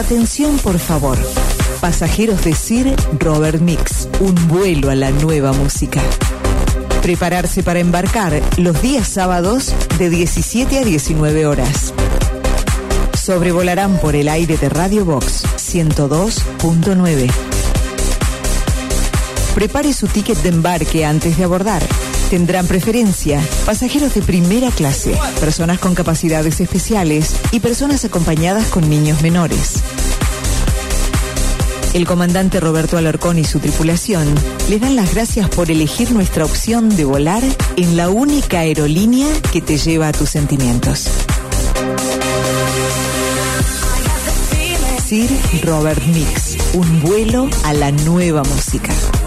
atención, por favor. Pasajeros de Sir Robert Mix, un vuelo a la nueva música. Prepararse para embarcar los días sábados de 17 a 19 horas. Sobrevolarán por el aire de Radio Box 102.9. Prepare su ticket de embarque antes de abordar. Tendrán preferencia pasajeros de primera clase, personas con capacidades especiales y personas acompañadas con niños menores. El comandante Roberto Alarcón y su tripulación les dan las gracias por elegir nuestra opción de volar en la única aerolínea que te lleva a tus sentimientos. Sir Robert Mix, un vuelo a la nueva música.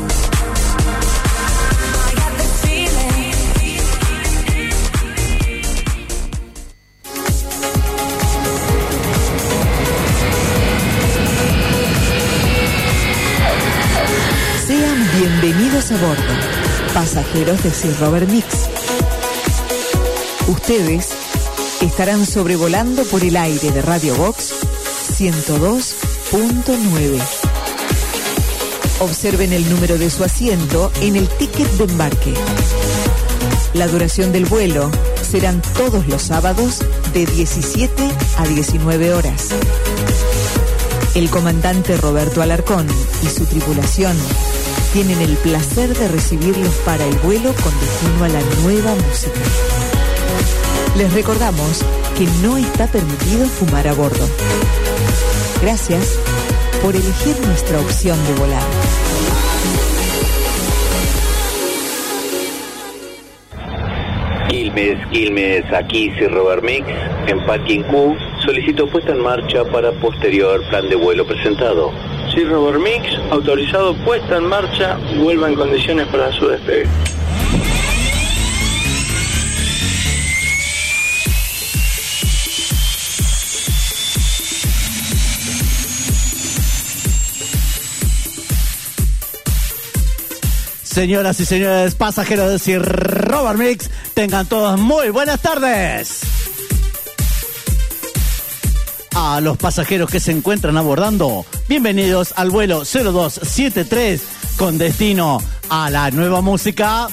Bienvenidos a bordo, pasajeros de Sir Robert Mix. Ustedes estarán sobrevolando por el aire de Radio Box 102.9. Observen el número de su asiento en el ticket de embarque. La duración del vuelo serán todos los sábados de 17 a 19 horas. El comandante Roberto Alarcón y su tripulación tienen el placer de recibirlos para el vuelo con destino a la nueva música. Les recordamos que no está permitido fumar a bordo. Gracias por elegir nuestra opción de volar. Quilmes, aquí Sir Robert Mix, en Parking Q, solicito puesta en marcha para posterior plan de vuelo presentado. Sir Robert Mix, autorizado puesta en marcha, vuelva en condiciones para su despegue. Señoras y señores, pasajeros de Sir Robert Mix, tengan todos muy buenas tardes. A los pasajeros que se encuentran abordando, bienvenidos al vuelo 0273 con destino a la nueva música.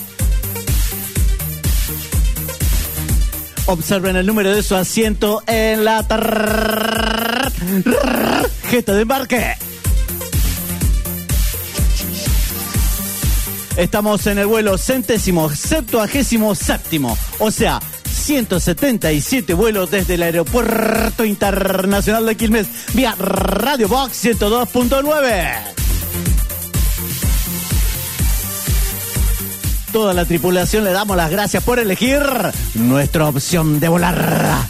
Observen el número de su asiento en la tarjeta de embarque. Estamos en el vuelo 177º, o sea, 177 vuelos desde el Aeropuerto Internacional de Quilmes vía Radio Box 102.9. Toda la tripulación le damos las gracias por elegir nuestra opción de volar.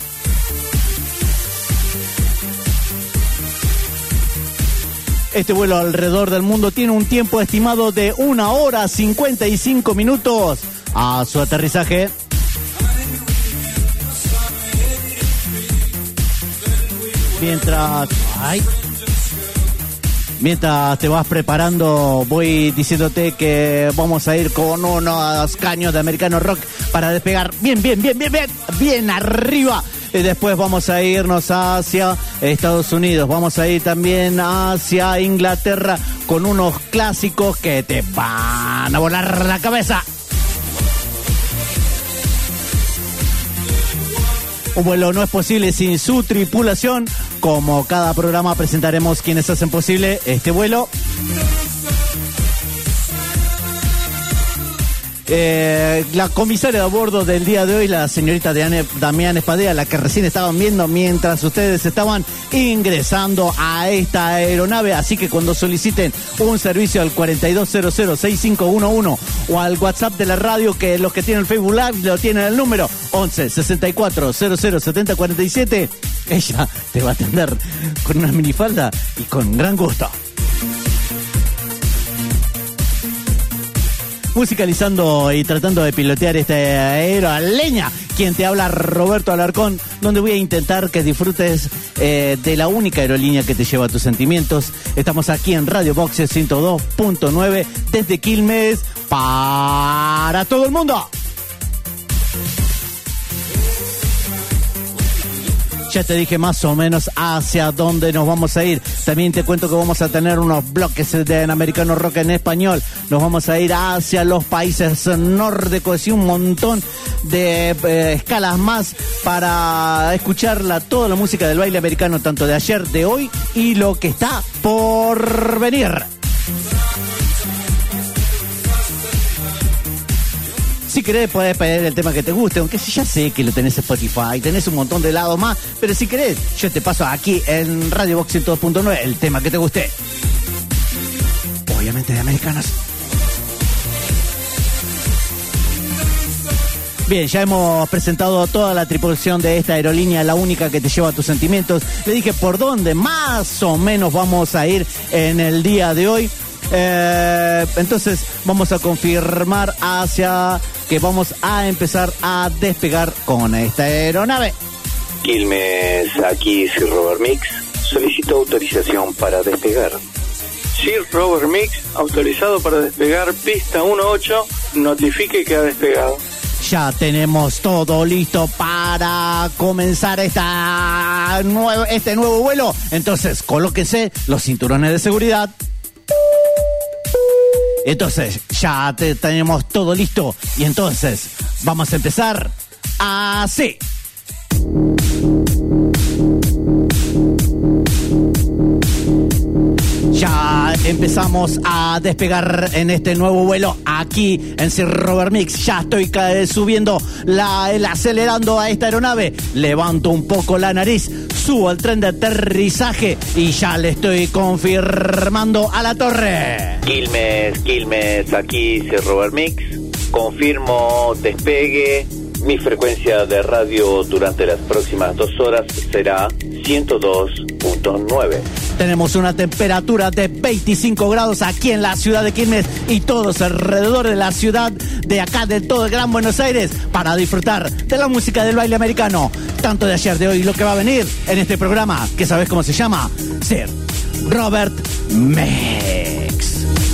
Este vuelo alrededor del mundo tiene un tiempo estimado de 1 hora 55 minutos a su aterrizaje. Mientras te vas preparando, voy diciéndote que vamos a ir con unos caños de Americano Rock para despegar bien arriba. Y después vamos a irnos hacia Estados Unidos. Vamos a ir también hacia Inglaterra con unos clásicos que te van a volar la cabeza. Un vuelo no es posible sin su tripulación. Como cada programa presentaremos quienes hacen posible este vuelo. La comisaria de a bordo del día de hoy, la señorita Damián Espadea, la que recién estaban viendo mientras ustedes estaban ingresando a esta aeronave. Así que cuando soliciten un servicio al 42006511 o al WhatsApp de la radio, que los que tienen el Facebook Live lo tienen el número 11 64 00 70 47, ella te va a atender con una minifalda y con gran gusto. Musicalizando y tratando de pilotear esta aerolínea, quien te habla, Roberto Alarcón, donde voy a intentar que disfrutes de la única aerolínea que te lleva a tus sentimientos. Estamos aquí en Radio Box 102.9 desde Quilmes para todo el mundo. Ya te dije más o menos hacia dónde nos vamos a ir. También te cuento que vamos a tener unos bloques de Americano Rock en español. Nos vamos a ir hacia los países nórdicos y un montón de escalas más para escuchar toda la música del baile americano, tanto de ayer, de hoy y lo que está por venir. Si querés podés pedir el tema que te guste, aunque ya sé que lo tenés en Spotify, tenés un montón de lados más, pero si querés, yo te paso aquí en Radio Box 102.9 el tema que te guste. Obviamente de americanos. Bien, ya hemos presentado toda la tripulación de esta aerolínea, la única que te lleva a tus sentimientos. Le dije por dónde más o menos vamos a ir en el día de hoy. Entonces vamos a confirmar hacia que vamos a empezar a despegar con esta aeronave. Quilmes, aquí Sir Robert Mix. Solicito autorización para despegar. Sir Robert Mix, autorizado para despegar, pista 18, notifique que ha despegado. Ya tenemos todo listo para comenzar este nuevo vuelo. Entonces, colóquense los cinturones de seguridad. Entonces, ya tenemos todo listo. Y entonces, vamos a empezar así. Ya empezamos a despegar en este nuevo vuelo aquí en Sir Robert Mix. Ya estoy subiendo, acelerando a esta aeronave. Levanto un poco la nariz, subo al tren de aterrizaje y ya le estoy confirmando a la torre. Quilmes, aquí Sir Robert Mix. Confirmo despegue. Mi frecuencia de radio durante las próximas 2 horas será 102.9. Tenemos una temperatura de 25 grados aquí en la ciudad de Quilmes y todos alrededor de la ciudad de acá, de todo el Gran Buenos Aires, para disfrutar de la música del baile americano, tanto de ayer, de hoy y lo que va a venir en este programa, que sabes cómo se llama, Sir Robert Mix.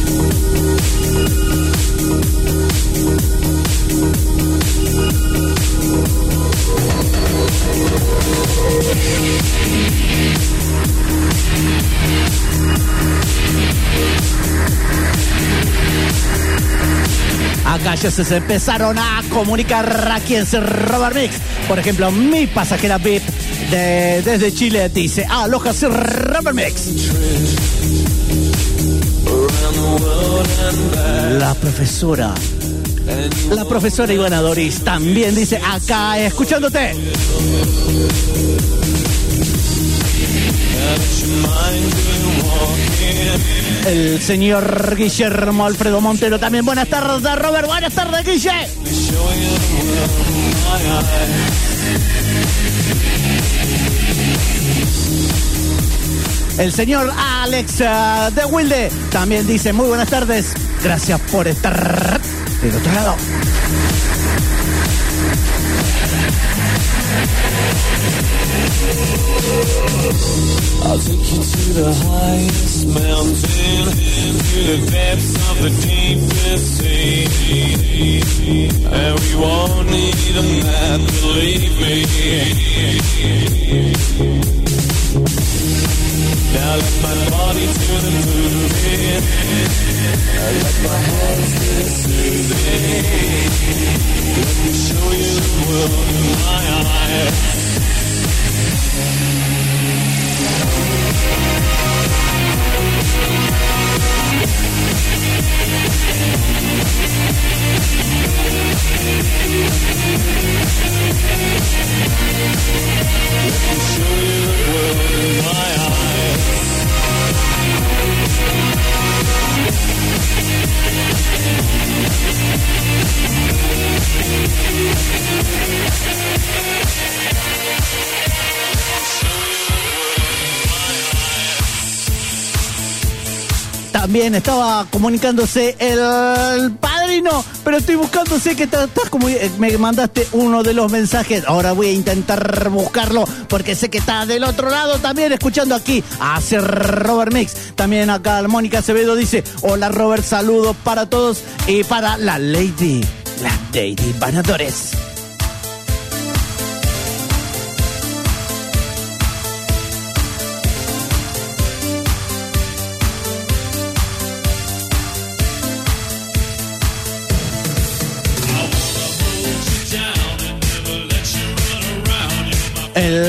Acá ya se empezaron a comunicar aquí en Sir Robert Mix. Por ejemplo, mi pasajera VIP desde Chile dice: aloha Sir Robert Mix. La profesora Ivana Doris también dice: acá escuchándote. El señor Guillermo Alfredo Montero también. Buenas tardes, Robert. Buenas tardes, Guille. El señor Alex de Wilde también dice: muy buenas tardes. Gracias por estar del otro lado. I'll take you to the highest mountain, to the depths of the deepest sea. And we won't need a map, believe me. Now let my body to the movement. Let my hands to the soothing. Let me show you the world in my eyes. También estaba comunicándose el padrino, pero estoy buscando, sé que estás como me mandaste uno de los mensajes. Ahora voy a intentar buscarlo porque sé que está del otro lado también escuchando aquí a Sir Robert Mix. También acá Mónica Acevedo dice: hola Robert, saludos para todos y para la Lady Banadores.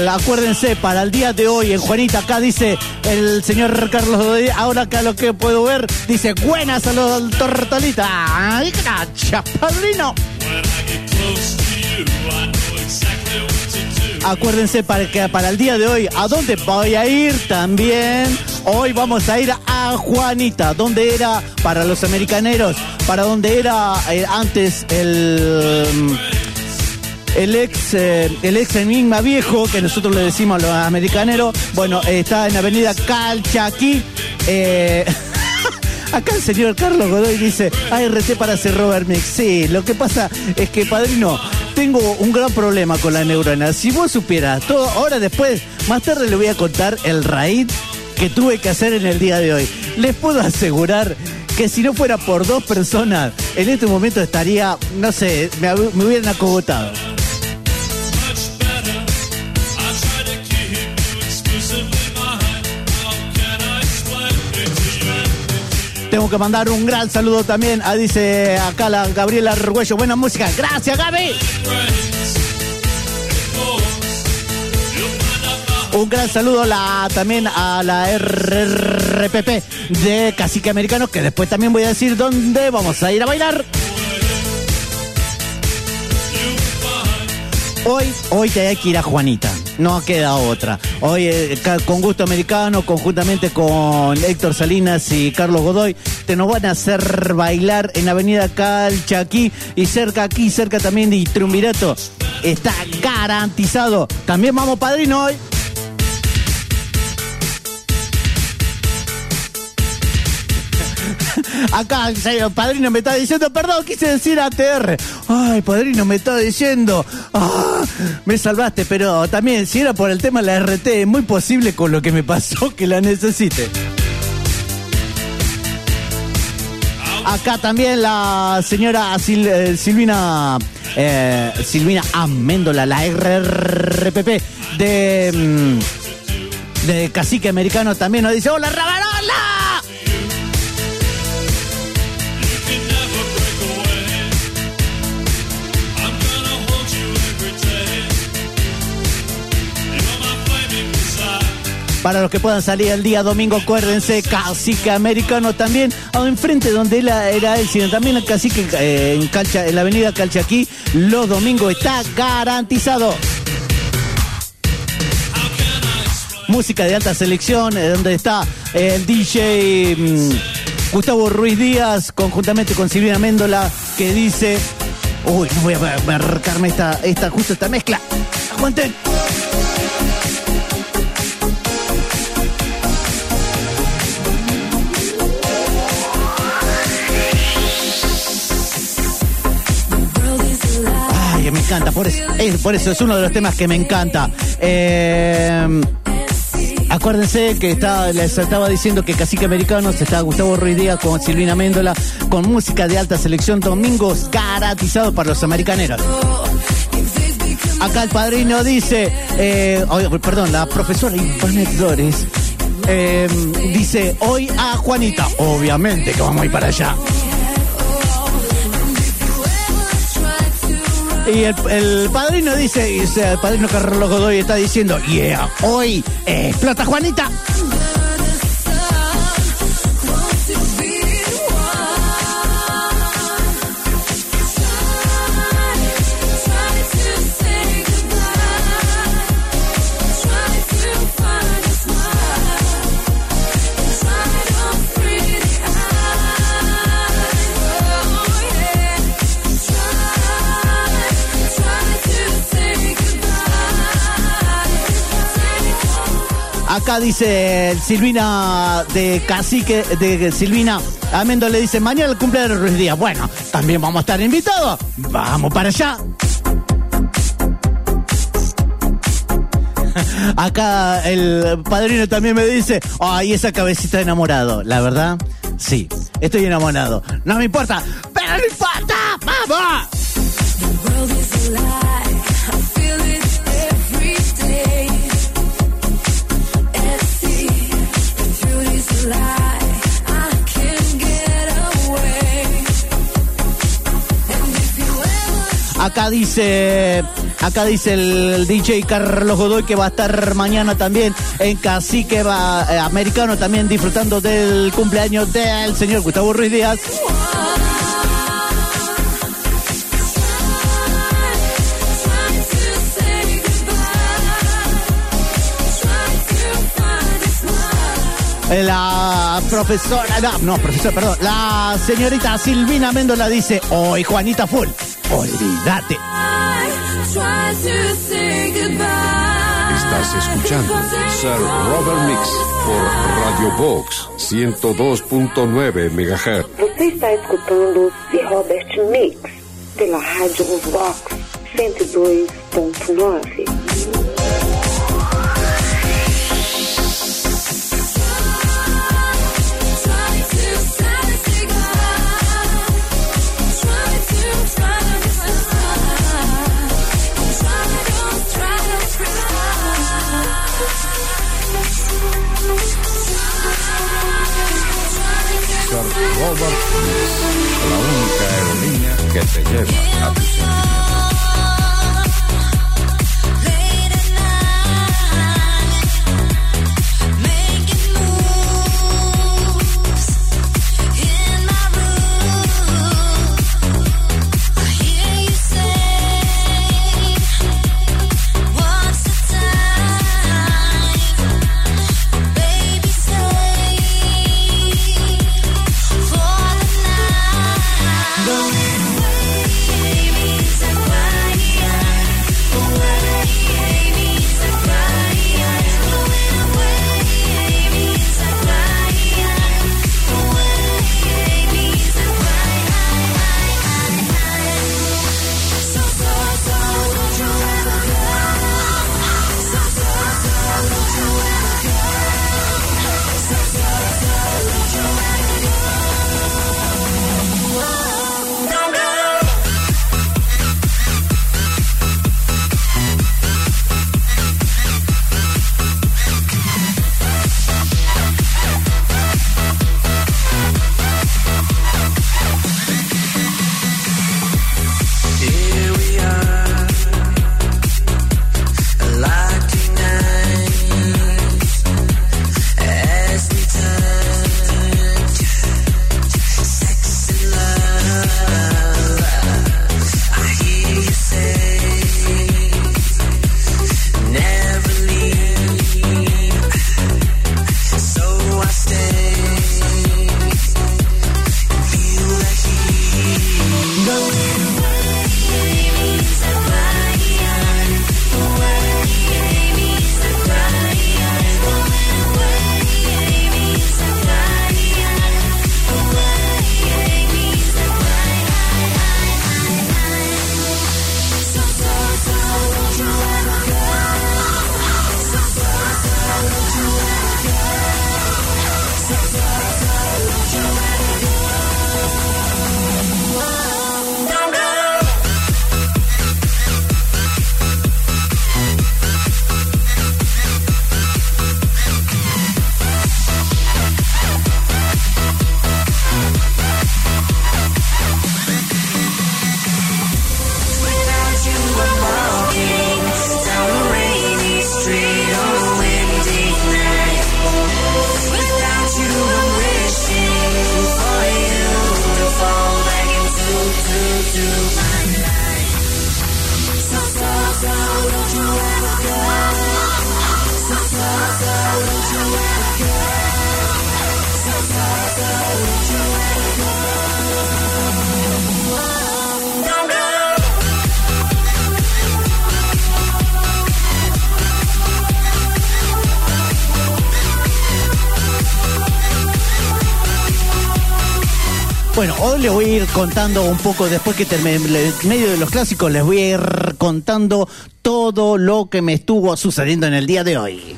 acuérdense, para el día de hoy, en Juanita, acá dice el señor Carlos Godoy, ahora acá lo que puedo ver, dice, buenas a los tortolitas. ¡Ay, gracias, padrino! Acuérdense para el día de hoy, ¿a dónde voy a ir también? Hoy vamos a ir a Juanita, donde era, para los americaneros, para donde era antes el ex Enigma Viejo, que nosotros le decimos a los americaneros. Bueno, está en Avenida Calchaquí. Acá el señor Carlos Godoy dice, ART para hacer Robert Mix. Sí, lo que pasa es que, padrino, tengo un gran problema con la neurona. Si vos supieras todo, ahora después, más tarde le voy a contar el raid que tuve que hacer en el día de hoy. Les puedo asegurar que si no fuera por 2 personas, en este momento estaría, no sé, me hubieran acogotado. Tengo que mandar un gran saludo también a, dice acá la Gabriela Argüello. Buena música. Gracias, Gaby. Un gran saludo también a la RPP de Cacique Americano, que después también voy a decir dónde vamos a ir a bailar. Hoy te hay que ir a Juanita, no queda otra. Hoy con Gusto Americano, conjuntamente con Héctor Salinas y Carlos Godoy, te nos van a hacer bailar en Avenida Calchaquí y cerca también de Triunvirato. Está garantizado. También vamos, padrino, hoy. Acá el padrino me está diciendo, perdón, quise decir ATR. Ay, padrino, me está diciendo, me salvaste, pero también, si era por el tema de la RT, es muy posible con lo que me pasó que la necesite. Acá también la señora Silvina Améndola, la RRPP de Cacique Americano, también nos dice, ¡hola, Rabarola! Para los que puedan salir el día domingo, acuérdense, Cacique Americano también, enfrente donde era él, sino también el Cacique en la avenida Calchaquí, los domingos está garantizado. Música de alta selección, donde está el DJ Gustavo Ruiz Díaz, conjuntamente con Silvina Améndola, que dice, uy, no voy a marcarme esta mezcla. Aguanten. Me encanta, por eso es uno de los temas que me encanta. Acuérdense que les estaba diciendo que Cacique Americano está Gustavo Ruiz Díaz con Silvina Améndola, con música de alta selección, domingos garantizado para los americaneros. Acá el padrino dice, la profesora Ivana Flores dice, hoy a Juanita, obviamente que vamos a ir para allá. Y el padrino dice, el padrino Carlos Godoy está diciendo, yeah, hoy explota Juanita. Acá dice Silvina de Cacique, de Silvina Améndola, le dice, mañana el cumpleaños de Ruiz Díaz. Bueno, también vamos a estar invitados. Vamos para allá. Acá el padrino también me dice, ay, esa cabecita de enamorado. La verdad, sí, estoy enamorado. No me importa, pero no importa. ¡Vamos! Acá dice el DJ Carlos Godoy que va a estar mañana también en Cacique Americano, también disfrutando del cumpleaños del señor Gustavo Ruiz Díaz. La señorita Silvina Méndola dice, hoy Juanita Full, olvídate. Estás escuchando Sir Robert Mix por Radio Box 102.9 MHz. Você está escutando Sir Robert Mix pela Rádio Box 102.9. Robert Mix, la única aerolínea que te lleva a tu sentimiento. Bueno, hoy les voy a ir contando un poco, después que termine medio de los clásicos, les voy a ir contando todo lo que me estuvo sucediendo en el día de hoy.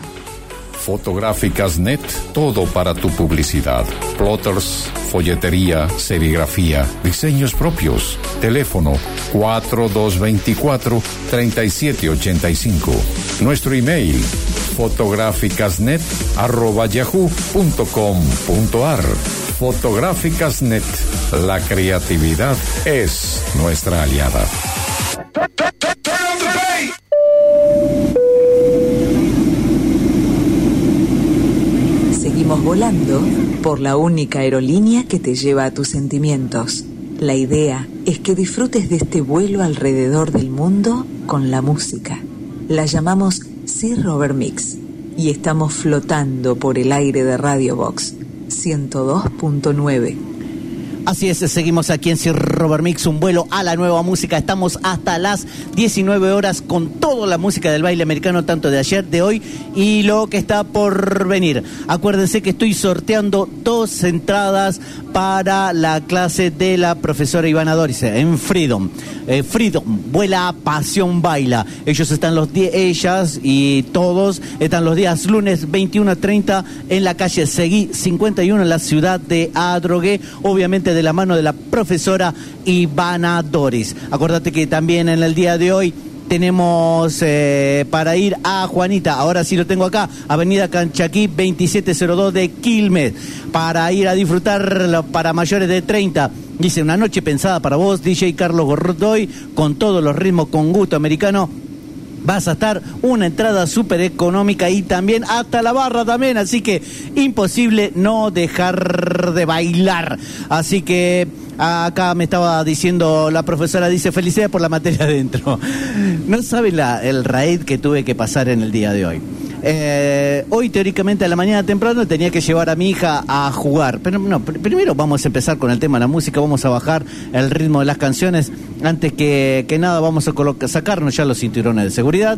Fotográficas Net, todo para tu publicidad. Plotters, folletería, serigrafía, diseños propios. Teléfono 4224-3785. Nuestro email fotográficasnet@yahoo.com.ar. Fotográficas Net, la creatividad es nuestra aliada. Seguimos volando por la única aerolínea que te lleva a tus sentimientos. La idea es que disfrutes de este vuelo alrededor del mundo con la música. La llamamos Sir Robert Mix y estamos flotando por el aire de Radio Box 102.9. Así es, seguimos aquí en Sir Robert Mix, un vuelo a la nueva música. Estamos hasta las 19 horas con toda la música del baile americano, tanto de ayer, de hoy y lo que está por venir. Acuérdense que estoy sorteando 2 entradas para la clase de la profesora Ivana Dorice en Freedom. Freedom, vuela, pasión, baila. Ellas y todos están los días lunes 21 a 30 en la calle Seguí 51 en la ciudad de Adrogué, obviamente de la mano de la profesora Ivana Doris. Acuérdate que también en el día de hoy tenemos para ir a Juanita, ahora sí lo tengo acá, Avenida Canchaquí 2702 de Quilmes, para ir a disfrutar para mayores de 30. Dice, una noche pensada para vos, DJ Carlos Gordoy, con todos los ritmos, con gusto americano. Vas a estar una entrada súper económica y también hasta la barra también, así que imposible no dejar de bailar. Así que acá me estaba diciendo la profesora, dice, felicidades por la materia adentro. No saben el raid que tuve que pasar en el día de hoy. Hoy teóricamente a la mañana temprano tenía que llevar a mi hija a jugar, pero no, primero vamos a empezar con el tema de la música, vamos a bajar el ritmo de las canciones. Antes que nada vamos a sacarnos ya los cinturones de seguridad.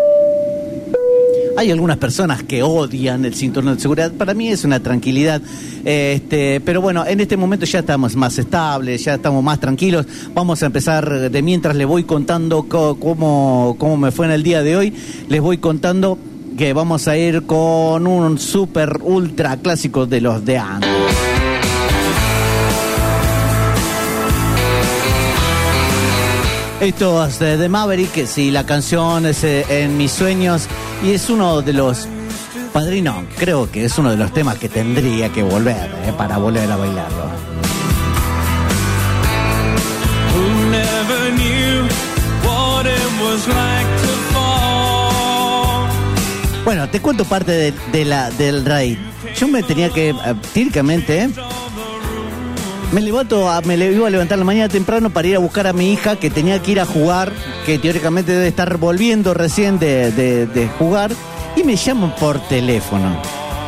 Hay algunas personas que odian el cinturón de seguridad, para mí es una tranquilidad, pero bueno, en este momento ya estamos más estables, ya estamos más tranquilos. Vamos a empezar de mientras les voy contando cómo me fue en el día de hoy, les voy contando que vamos a ir con un super ultra clásico de los de antes. Esto es de Maverick, que sí, la canción es En mis sueños y es uno de los... Padrino, creo que es uno de los temas que tendría que volver, para volver a bailarlo. Who never knew what it was like to fall. Bueno, te cuento parte del raid. Yo me tenía que, típicamente, me iba a levantar la mañana temprano para ir a buscar a mi hija, que tenía que ir a jugar, que teóricamente debe estar volviendo recién de jugar, y me llaman por teléfono.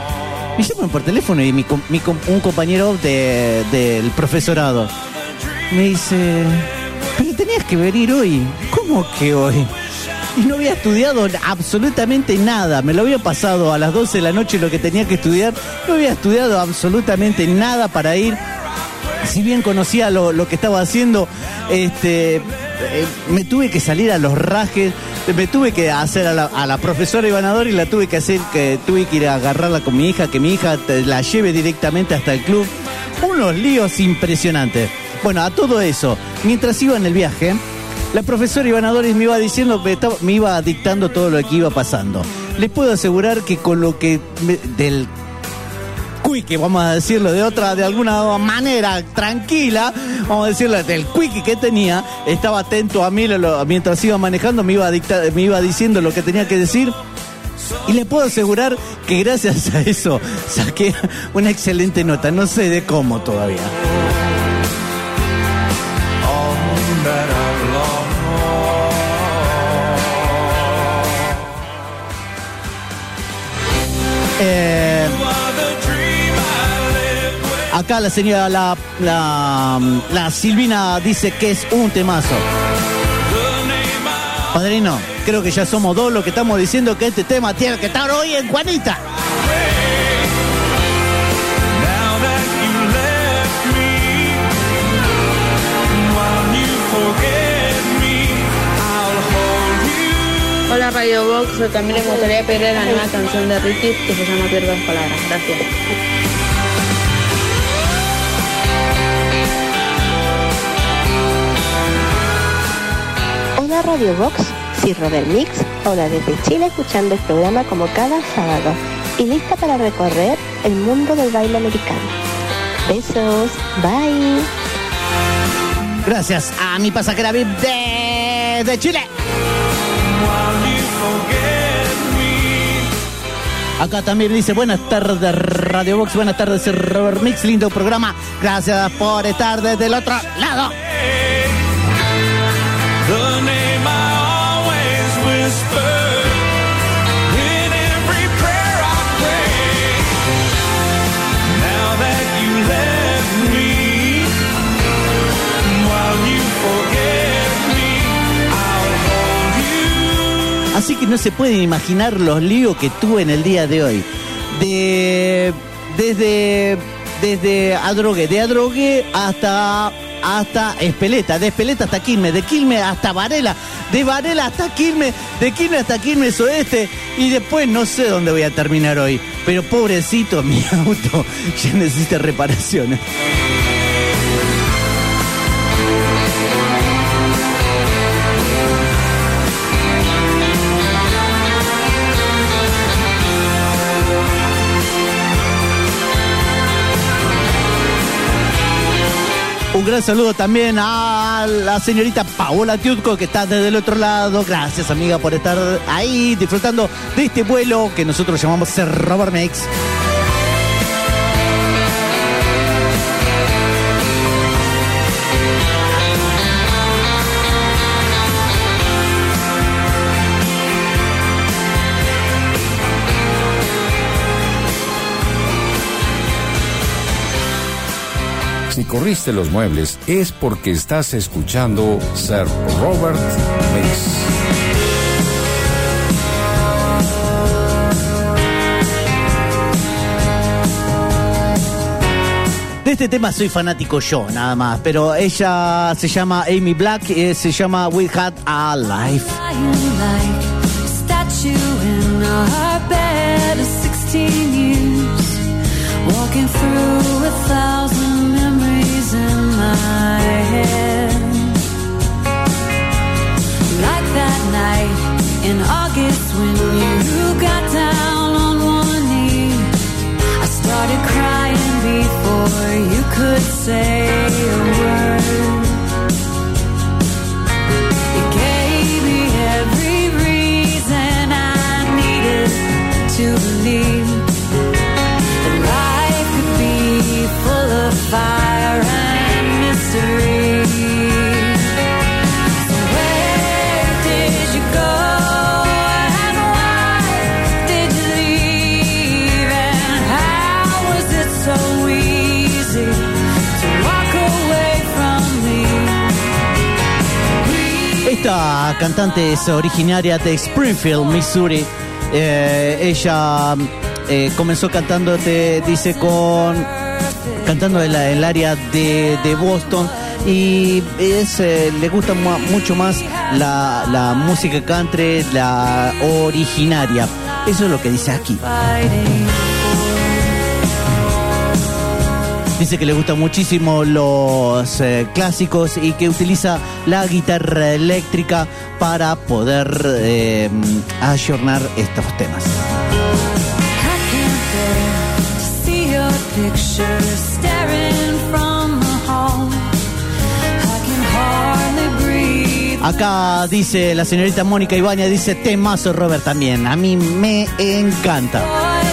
Y un compañero del profesorado me dice, pero tenías que venir hoy. ¿Cómo que hoy? Y no había estudiado absolutamente nada. Me lo había pasado a las 12 de la noche lo que tenía que estudiar. No había estudiado absolutamente nada para ir. Si bien conocía lo que estaba haciendo, me tuve que salir a los rajes. Me tuve que hacer a la profesora Ivana y la tuve que ir a agarrarla con mi hija, que mi hija la lleve directamente hasta el club. Unos líos impresionantes. Bueno, a todo eso, mientras iba en el viaje, la profesora Ivana Doris me iba diciendo, me iba dictando todo lo que iba pasando. Les puedo asegurar que con lo que del cuique, vamos a decirlo de alguna manera tranquila, vamos a decirlo del cuique que tenía, estaba atento a mí mientras iba manejando, me iba diciendo lo que tenía que decir. Y les puedo asegurar que gracias a eso saqué una excelente nota, no sé de cómo todavía. Acá la señora, la Silvina dice que es un temazo. Padrino, creo que ya somos dos los que estamos diciendo que este tema tiene que estar hoy en Juanita. Hola Radio Box, yo también les gustaría pedirle la nueva canción de Ricky que se llama Pierdo las Palabras. Gracias. Hola Radio Box, soy Robert Mix, hola desde Chile escuchando el programa como cada sábado y lista para recorrer el mundo del baile americano. Besos, bye. Gracias a mi pasajera VIP de desde Chile. Acá también dice, buenas tardes Radio Box, buenas tardes Robert Mix, lindo programa, gracias por estar desde el otro lado. Así que no se pueden imaginar los líos que tuve en el día de hoy. Desde Adrogué hasta Espeleta, de Espeleta hasta Quilmes, de Quilmes hasta Varela, de Varela hasta Quilmes, de Quilmes hasta Quilmes Oeste, y después no sé dónde voy a terminar hoy. Pero pobrecito, mi auto ya necesita reparaciones. Un gran saludo también a la señorita Paola Tiutco, que está desde el otro lado. Gracias, amiga, por estar ahí disfrutando de este vuelo que nosotros llamamos Robert Mix. Si corriste los muebles es porque estás escuchando Sir Robert Mix. De este tema soy fanático yo, nada más, pero ella se llama Amy Black y se llama We Had a Life. Walking through 1,000 memories in my head, like that night in August when you got down on one knee. I started crying before you could say a word. You gave me every reason I needed to believe full of fire and mystery. So where did you go and why did you leave, and how was it so easy to walk away from me? Esta cantante es originaria de Springfield, Missouri. Ella comenzó cantando, cantando en el área de Boston, y le gusta mucho más la música country, la originaria. Eso es lo que dice aquí. Dice que le gustan muchísimo los clásicos y que utiliza la guitarra eléctrica para poder ayornar estos temas. Acá dice la señorita Mónica Ibañez, dice temazo Robert también, a mí me encanta.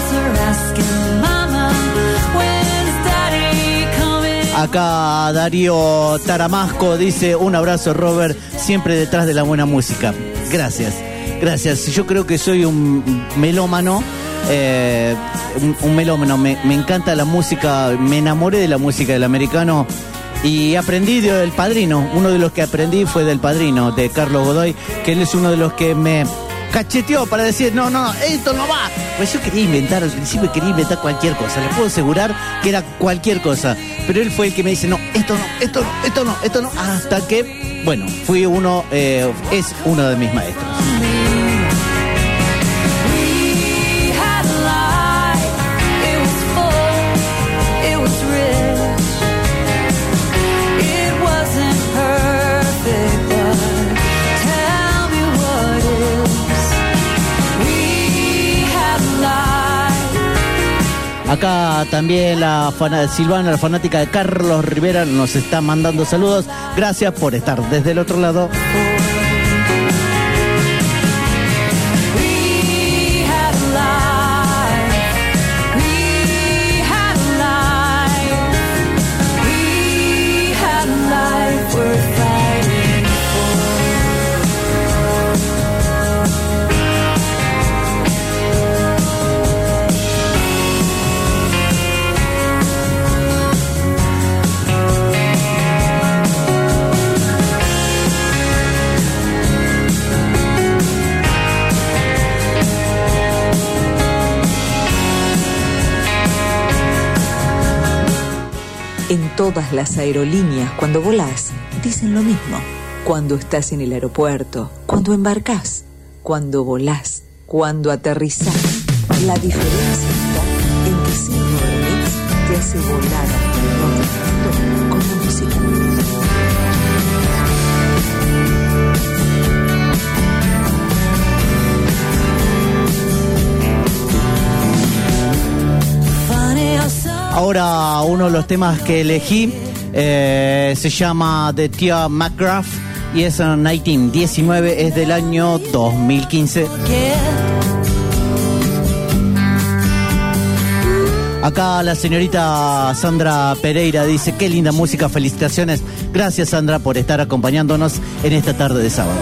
Acá Darío Taramasco dice un abrazo Robert, siempre detrás de la buena música. Gracias, gracias. Yo creo que soy un melómano. Un melómano, me encanta la música, me enamoré de la música del americano y aprendí del Padrino. Uno de los que aprendí fue del Padrino, de Carlos Godoy, que él es uno de los que me cacheteó para decir, no, esto no va. Pues yo quería inventar, al principio quería inventar cualquier cosa, les puedo asegurar que era cualquier cosa, pero él fue el que me dice, no, esto no, hasta que, bueno, es uno de mis maestros. Acá también Silvana, la fanática de Carlos Rivera, nos está mandando saludos. Gracias por estar desde el otro lado. Todas las aerolíneas cuando volás dicen lo mismo. Cuando estás en el aeropuerto, cuando embarcás, cuando volás, cuando aterrizás. La diferencia está en que Sir Robert Mix te hace volar al mundo con la música. Ahora uno de los temas que elegí se llama The Tia McGrath y es 19, es del año 2015. Acá la señorita Sandra Pereira dice: qué linda música, felicitaciones. Gracias, Sandra, por estar acompañándonos en esta tarde de sábado.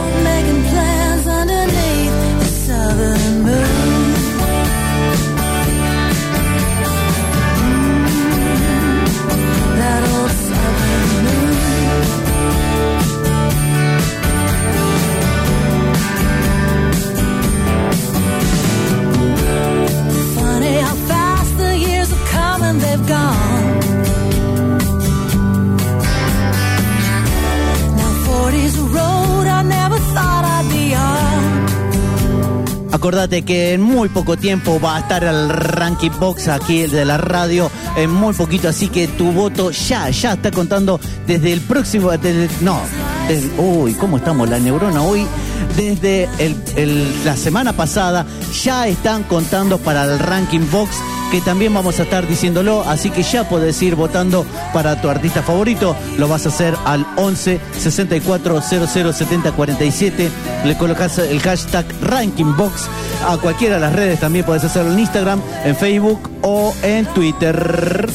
Acordate que en muy poco tiempo va a estar el Ranking Box aquí de la radio, en muy poquito, así que tu voto ya está contando desde el próximo, uy, ¿cómo estamos la neurona hoy? Desde la semana pasada ya están contando para el Ranking Box, que también vamos a estar diciéndolo, así que ya podés ir votando para tu artista favorito. Lo vas a hacer al 11 64 00 70 47, le colocas el hashtag Ranking Box a cualquiera de las redes, también podés hacerlo en Instagram, en Facebook o en Twitter.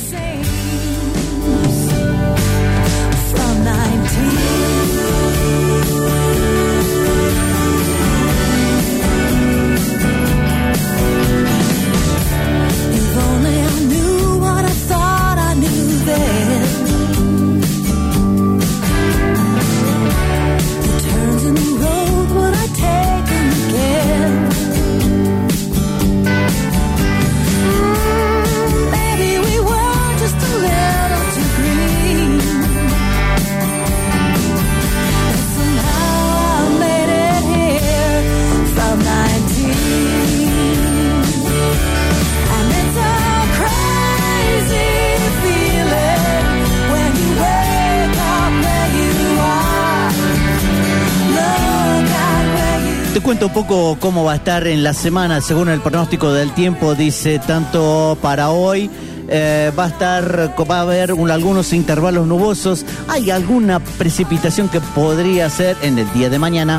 Cuento un poco cómo va a estar en la semana según el pronóstico del tiempo. Dice tanto para hoy va a haber algunos intervalos nubosos. Hay alguna precipitación que podría ser en el día de mañana.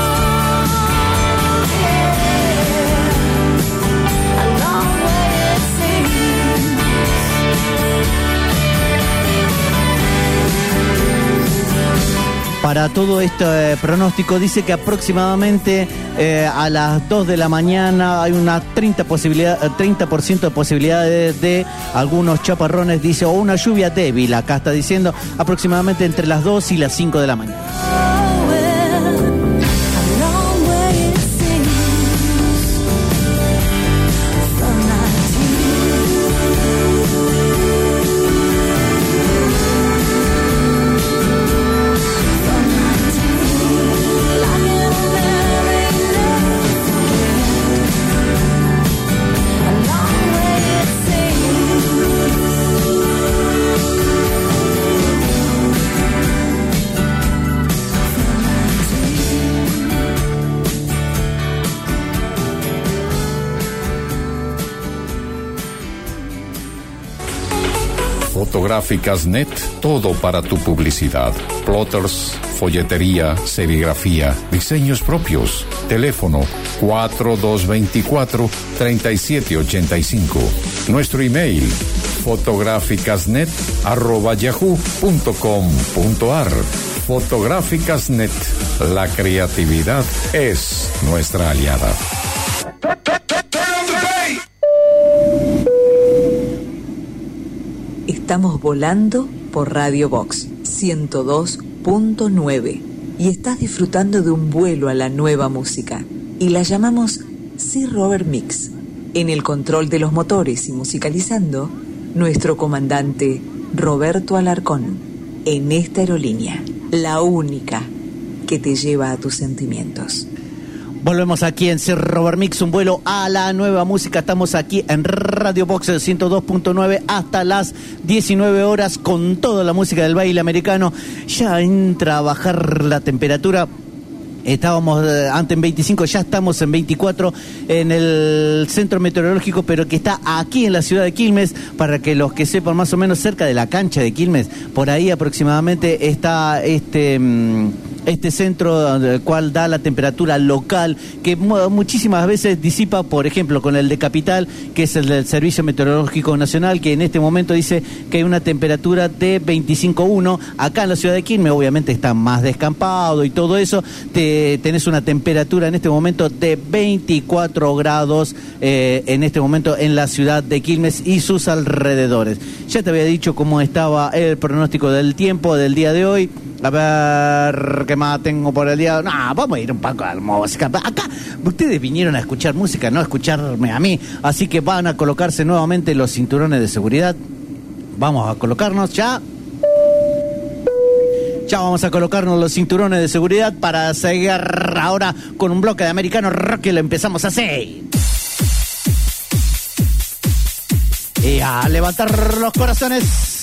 Para todo este pronóstico dice que aproximadamente a las 2 de la mañana hay una 30% de posibilidades de algunos chaparrones, dice, o una lluvia débil. Acá está diciendo aproximadamente entre las 2 y las 5 de la mañana. Fotográficas Net, todo para tu publicidad. Plotters, folletería, serigrafía, diseños propios. Teléfono 4224-3785. Nuestro email fotográficasnet@yahoo.com.ar. Fotográficas Net, la creatividad es nuestra aliada. Estamos volando por Radio Box 102.9 y estás disfrutando de un vuelo a la nueva música y la llamamos Sir Robert Mix. En el control de los motores y musicalizando, nuestro comandante Roberto Alarcón, en esta aerolínea, la única que te lleva a tus sentimientos. Volvemos aquí en Sir Robert Mix, un vuelo a la nueva música. Estamos aquí en Radio Box 102.9 hasta las 19 horas con toda la música del baile americano. Ya entra a bajar la temperatura. Estábamos antes en 25, ya estamos en 24 en el centro meteorológico, pero que está aquí en la ciudad de Quilmes, para que los que sepan, más o menos cerca de la cancha de Quilmes, por ahí aproximadamente está este centro, el cual da la temperatura local, que muchísimas veces disipa, por ejemplo, con el de Capital, que es el del Servicio Meteorológico Nacional, que en este momento dice que hay una temperatura de 25.1. Acá en la ciudad de Quilmes, obviamente está más descampado y todo eso, tenés una temperatura en este momento de 24 grados en este momento en la ciudad de Quilmes y sus alrededores. Ya te había dicho cómo estaba el pronóstico del tiempo del día de hoy. A ver, ¿qué más tengo por el día? No, vamos a ir un poco a la música. Acá ustedes vinieron a escuchar música, no a escucharme a mí. Así que van a colocarse nuevamente los cinturones de seguridad. Vamos a colocarnos ya. Ya vamos a colocarnos los cinturones de seguridad para seguir ahora con un bloque de americano rock que lo empezamos a hacer. Y a levantar los corazones.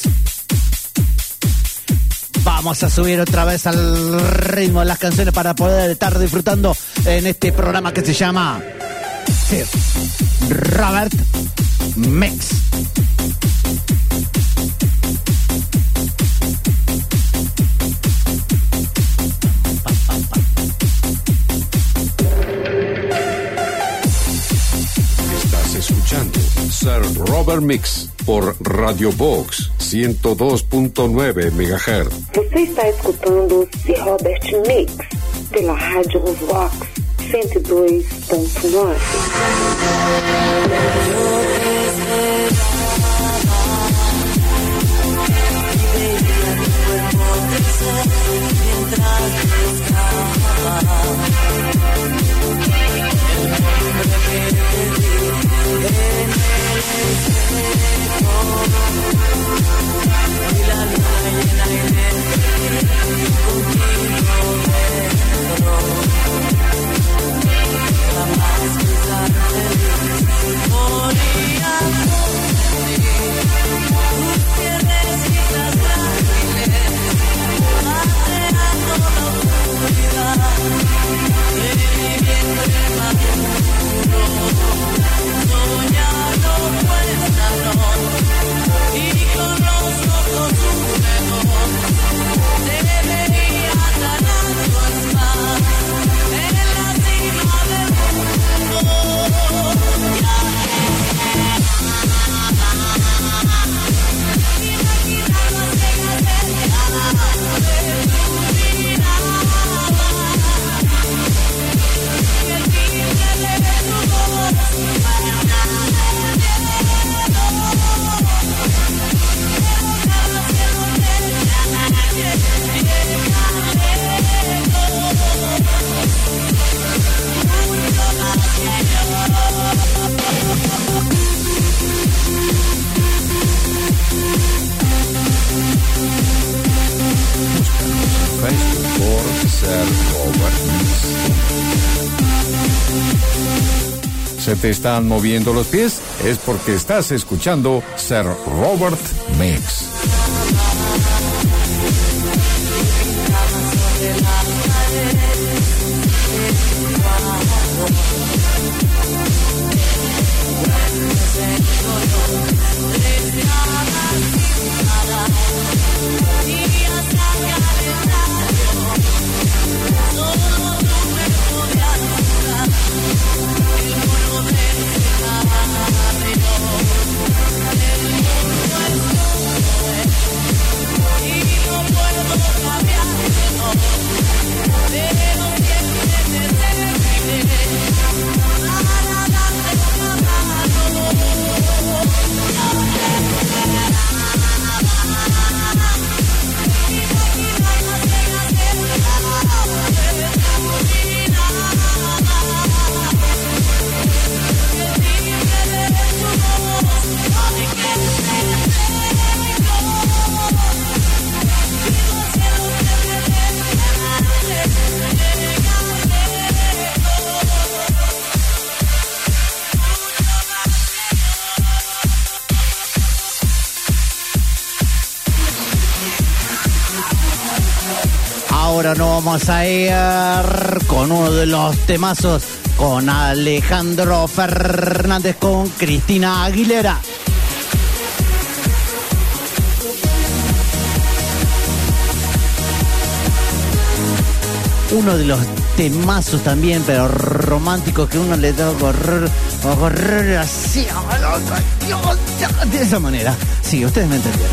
Vamos a subir otra vez al ritmo de las canciones para poder estar disfrutando en este programa que se llama Sir Robert Mix. Estás escuchando Sir Robert Mix por Radio Box 102.9 MHz. Você está escutando Sir Robert Mix pela Rádio Vox 102.9. ¿Se te están moviendo los pies? Es porque estás escuchando Sir Robert Mix. ahora nos vamos a ir con uno de los temazos con Alejandro Fernández con Cristina Aguilera. Uno de los temazos también, pero románticos, que uno le da a correr así, de esa manera. Sí, ustedes me entendieron.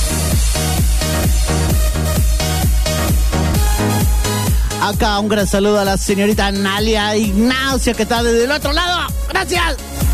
Acá un gran saludo a la señorita Nalia Ignacia, que está desde el otro lado. ¡Gracias!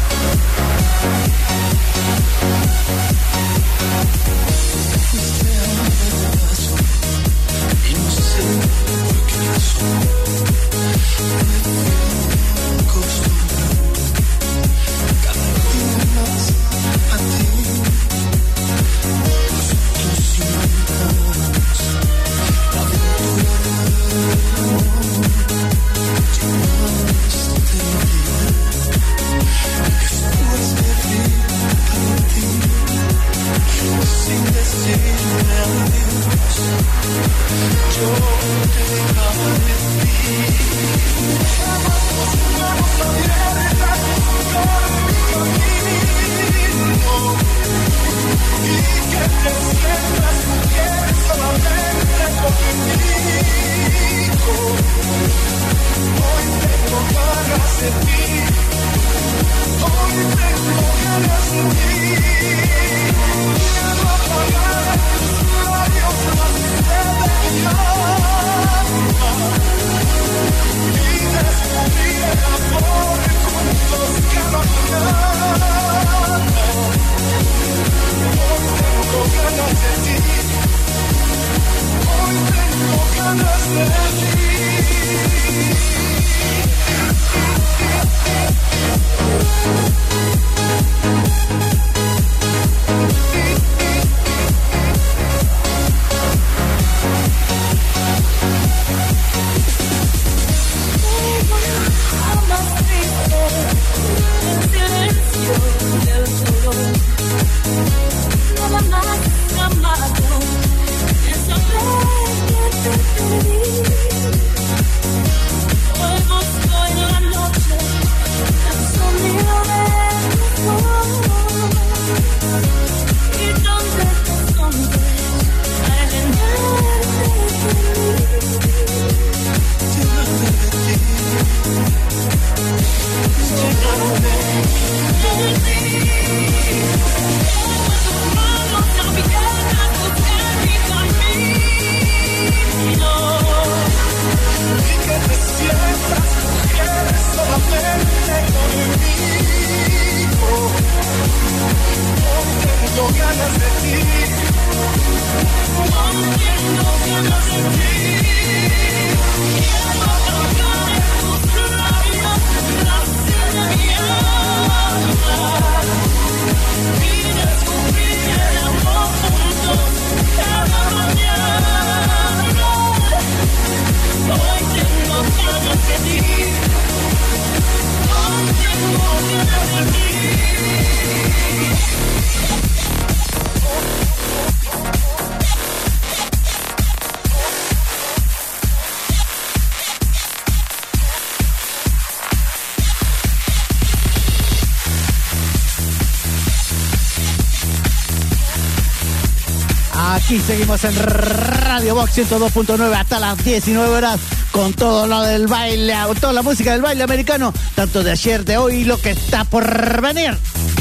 Aquí seguimos en Radio Box 102.9 hasta las 19 horas con todo lo del baile, toda la música del baile americano, tanto de ayer, de hoy y lo que está por venir.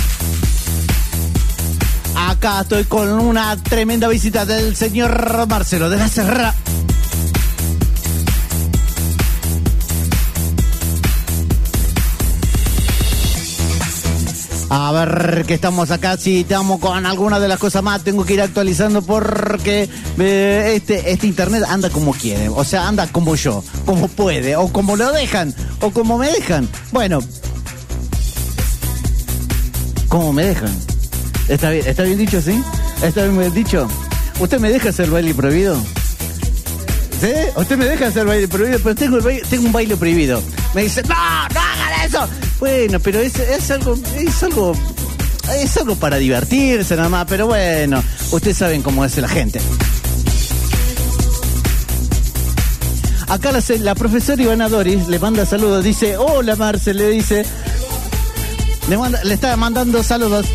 Acá estoy con una tremenda visita del señor Marcelo de la Serra. A ver, que estamos acá, si estamos con alguna de las cosas más, tengo que ir actualizando porque este internet anda como quiere, o sea, anda como yo, como puede, o como lo dejan, o como me dejan. Bueno, ¿cómo me dejan? ¿Está bien dicho, sí? ¿Está bien dicho? ¿Usted me deja hacer baile prohibido? ¿Sí? ¿Usted me deja hacer baile prohibido? Pero tengo un baile prohibido. Me dice, ¡no hagan eso! Bueno, pero es algo para divertirse nada más, pero bueno, ustedes saben cómo es la gente. Acá la profesora Ivana Doris le manda saludos, dice, hola Marce, le dice, le está mandando saludos.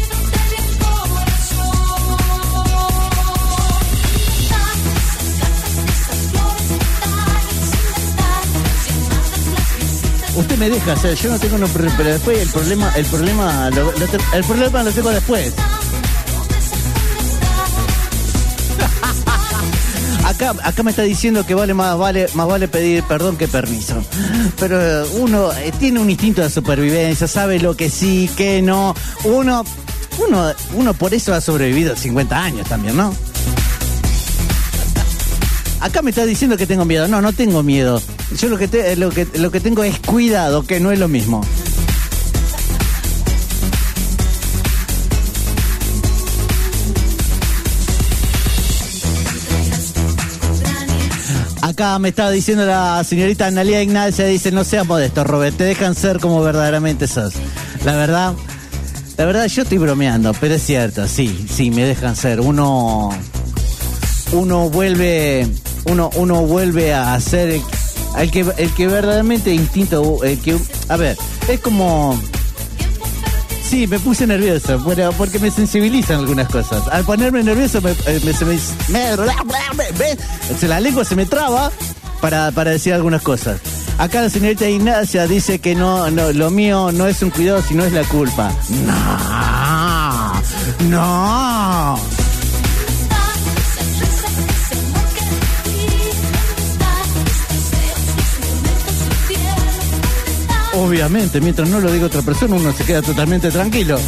Usted me deja hacer, yo no tengo, pero después el problema lo tengo después. Acá me está diciendo que más vale pedir perdón que permiso. Pero uno tiene un instinto de supervivencia, sabe lo que sí, que no. Uno por eso ha sobrevivido 50 años también, ¿no? Acá me está diciendo que tengo miedo. No tengo miedo. Yo lo que tengo es cuidado, que no es lo mismo. Acá me estaba diciendo la señorita Analia Ignacia, dice, no seas modesto, Robert, te dejan ser como verdaderamente sos. La verdad, yo estoy bromeando, pero es cierto, sí, me dejan ser. Uno vuelve a ser el que verdaderamente instinto, a ver, es como... Sí, me puse nervioso, bueno, porque me sensibilizan algunas cosas. Al ponerme nervioso, la lengua se me traba para decir algunas cosas. Acá la señorita Ignacia dice que no, lo mío no es un cuidado, sino es la culpa. No. Obviamente, mientras no lo diga otra persona, uno se queda totalmente tranquilo.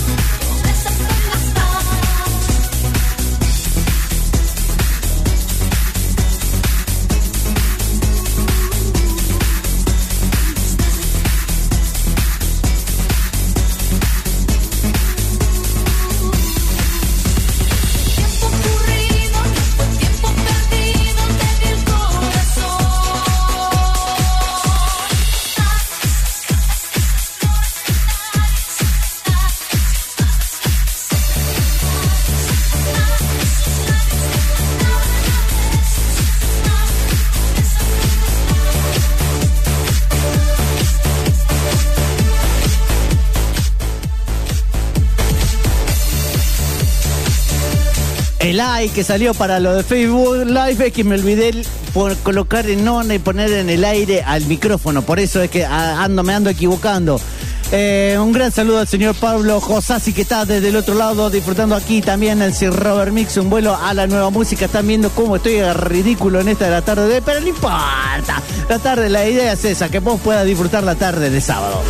El like que salió para lo de Facebook Live es que me olvidé por colocar en on y poner en el aire al micrófono. Por eso es que me ando equivocando. Un gran saludo al señor Pablo Josasi, que está desde el otro lado disfrutando aquí también el Sir Robert Mix, un vuelo a la nueva música. Están viendo cómo estoy ridículo en esta de la tarde de, pero no importa. La tarde, la idea es esa, que vos puedas disfrutar la tarde de sábado.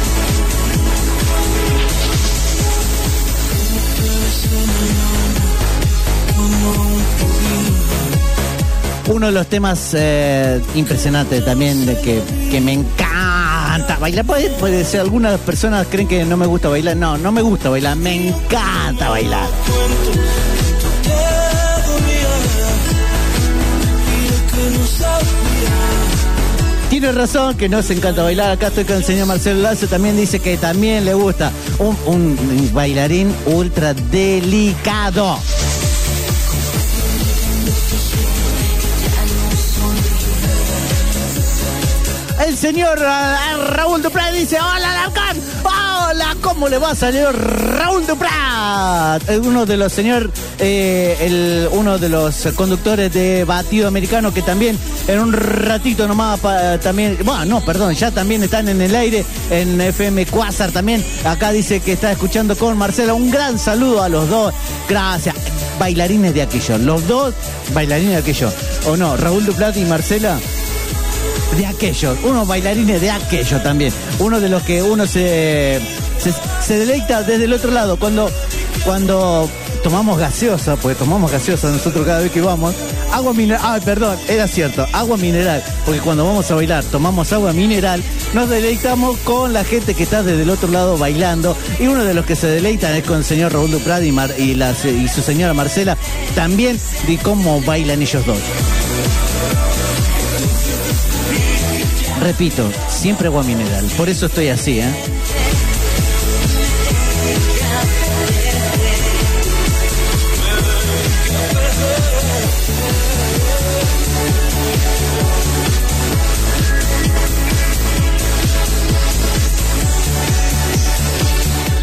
Uno de los temas impresionantes también de que me encanta bailar. Puede ser, algunas personas creen que no me gusta bailar. No me gusta bailar, me encanta bailar. Tiene razón que nos encanta bailar. Acá estoy con el señor Marcelo Lazo, también dice que también le gusta. Un bailarín ultra delicado. El señor Raúl Duprat dice, hola Larcón, hola, ¿cómo le va, señor Raúl Duprat? Uno de los uno de los conductores de Batido Americano, que también en un ratito nomás ya también están en el aire en FM Quasar también. Acá dice que está escuchando con Marcela. Un gran saludo a los dos, gracias. Bailarines de aquello, los dos bailarines de aquello, ¿o no? Raúl Duprat y Marcela. De aquellos, unos bailarines de aquello también. Uno de los que uno se deleita desde el otro lado. Cuando tomamos gaseosa, porque tomamos gaseosa nosotros cada vez que vamos, agua mineral, era cierto, agua mineral, porque cuando vamos a bailar tomamos agua mineral, nos deleitamos con la gente que está desde el otro lado bailando, y uno de los que se deleitan es con el señor Raúl Duprat y su señora Marcela, también de cómo bailan ellos dos. Repito, siempre agua mineral. Por eso estoy así, ¿eh?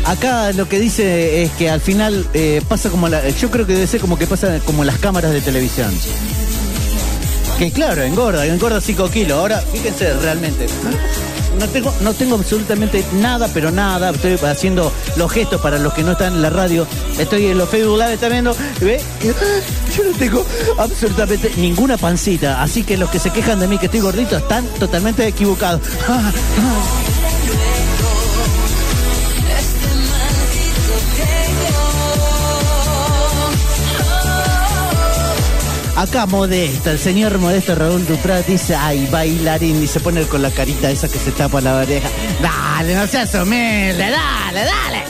Acá lo que dice es que al final pasa como yo creo que debe ser como que pasa como las cámaras de televisión. Que claro, engorda 5 kilos. Ahora, fíjense, realmente. No tengo absolutamente nada, pero nada. Estoy haciendo los gestos para los que no están en la radio. Estoy en los Facebook Live, ¿está viendo? ¿Ve? Yo no tengo absolutamente ninguna pancita. Así que los que se quejan de mí que estoy gordito están totalmente equivocados. Acá Modesto, el señor Modesto Raúl Duprat dice, ay, bailarín, y se pone con la carita esa que se tapa la oreja. Dale, no seas humilde, dale.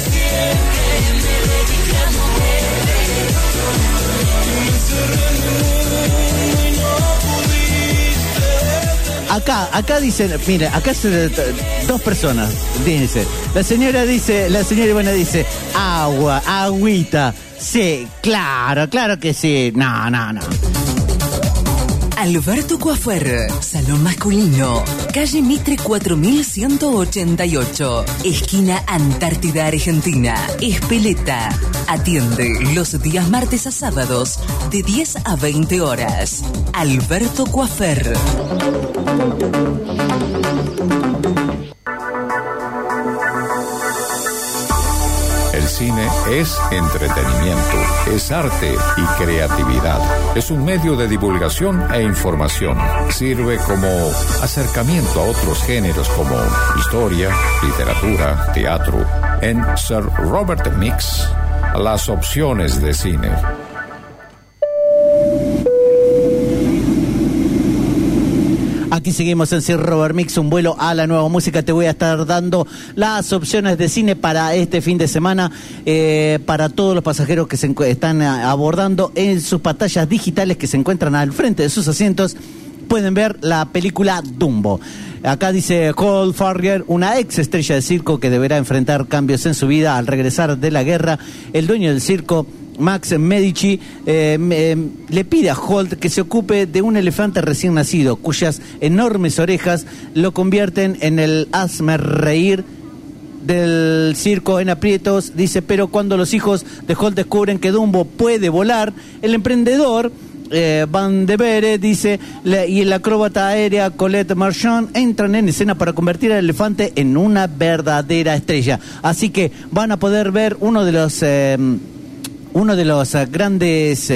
Acá dicen, mire, acá dos personas, dice. La señora Ivana dice, agüita. Sí, claro que sí. No. Alberto Coafer, salón masculino, calle Mitre 4188, esquina Antártida Argentina, Espeleta. Atiende los días martes a sábados de 10 a 20 horas. Alberto Coafer. El cine es entretenimiento, es arte y creatividad. Es un medio de divulgación e información. Sirve como acercamiento a otros géneros como historia, literatura, teatro. En Sir Robert Mix, las opciones de cine. Aquí seguimos en Sir Robert Mix, un vuelo a la nueva música. Te voy a estar dando las opciones de cine para este fin de semana, para todos los pasajeros que se están abordando en sus pantallas digitales que se encuentran al frente de sus asientos. Pueden ver la película Dumbo. Acá dice Cole Farrier, una ex estrella de circo que deberá enfrentar cambios en su vida al regresar de la guerra. El dueño del circo, Max Medici, le pide a Holt que se ocupe de un elefante recién nacido, cuyas enormes orejas lo convierten en el hazmerreír del circo en aprietos. Dice, pero cuando los hijos de Holt descubren que Dumbo puede volar, el emprendedor Van de Vere, dice, y el acróbata aérea Colette Marchand entran en escena para convertir al elefante en una verdadera estrella. Así que van a poder ver uno de los grandes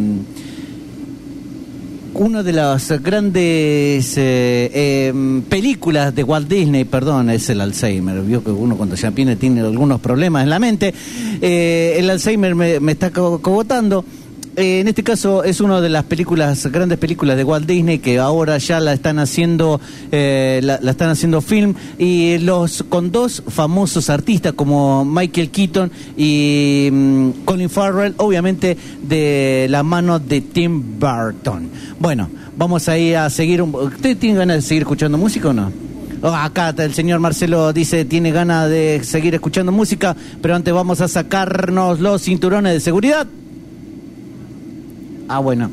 películas de Walt Disney, perdón, es el Alzheimer. Vio que uno cuando ya tiene algunos problemas en la mente. El Alzheimer me está cogotando. En este caso es una de las grandes películas de Walt Disney que ahora ya la están haciendo film, y con dos famosos artistas como Michael Keaton y Colin Farrell, obviamente de la mano de Tim Burton. Bueno, vamos a ir a seguir. ¿Usted tiene ganas de seguir escuchando música o no? Acá el señor Marcelo dice, tiene ganas de seguir escuchando música, pero antes vamos a sacarnos los cinturones de seguridad. Bueno.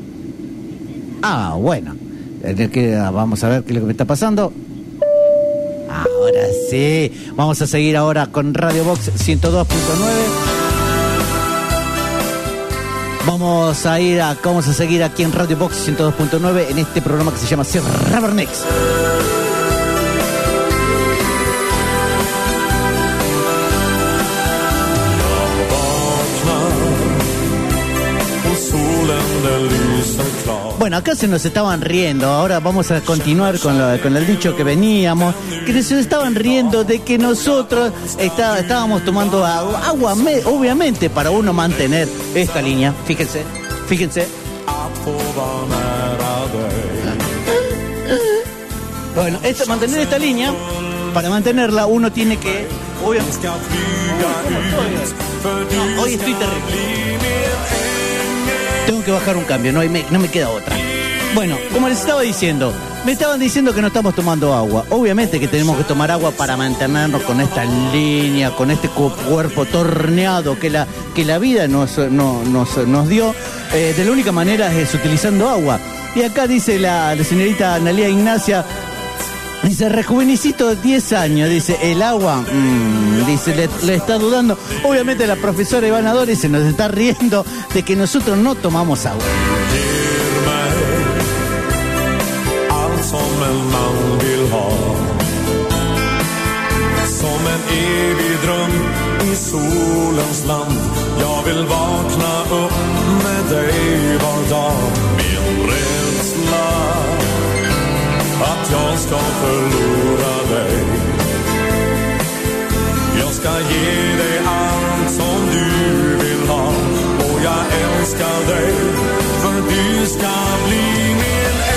Vamos a ver qué es lo que me está pasando. Ahora sí. Vamos a seguir ahora con Radio Box 102.9. Vamos a seguir aquí en Radio Box 102.9 en este programa que se llama Sir Robert Mix. Bueno, acá se nos estaban riendo. Ahora vamos a continuar con el dicho que veníamos, que se estaban riendo de que nosotros estábamos tomando agua, obviamente, para uno mantener esta línea. Fíjense. Bueno, mantener esta línea, para mantenerla uno tiene que, obviamente. Hoy estoy terrible. Tengo que bajar un cambio, no me queda otra. Bueno, como les estaba diciendo, me estaban diciendo que no estamos tomando agua. Obviamente que tenemos que tomar agua para mantenernos con esta línea, con este cuerpo torneado que la vida nos dio. De la única manera es utilizando agua. Y acá dice la señorita Analia Ignacia, Dice, rejuvenecito 10 años, dice, el agua, dice, le está dudando. Obviamente la profesora Ivana Dori se nos está riendo de que nosotros no tomamos agua. Som en man vill ha, som en evig dröm i solens land. Jag vill vakna upp med dig var dag. Min rädsla att jag ska förlora dig. Jag ska ge dig allt som du vill ha, och jag älskar dig för du ska bli min.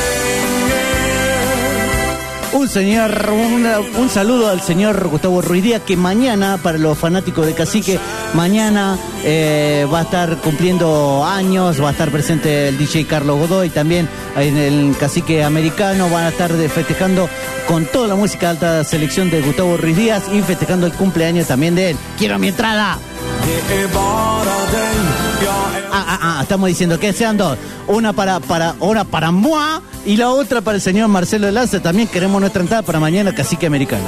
Un saludo al señor Gustavo Ruiz Díaz, que mañana, para los fanáticos de Cacique, mañana va a estar cumpliendo años, va a estar presente el DJ Carlos Godoy, también en el Cacique Americano, van a estar festejando con toda la música de alta selección de Gustavo Ruiz Díaz y festejando el cumpleaños también de él. ¡Quiero mi entrada! Estamos diciendo que sean dos, una para Moa y la otra para el señor Marcelo de Lanza. También queremos nuestra entrada para mañana Cacique Americano.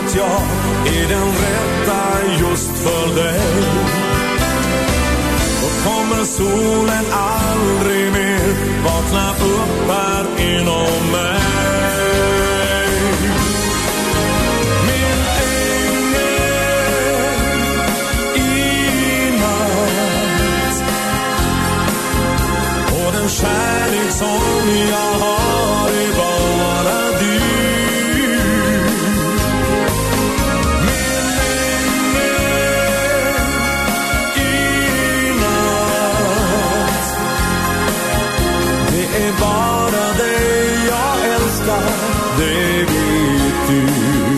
Kärlek som jag har är bara du. Min ängel i natt. Det är bara dig jag älskar, det vet du.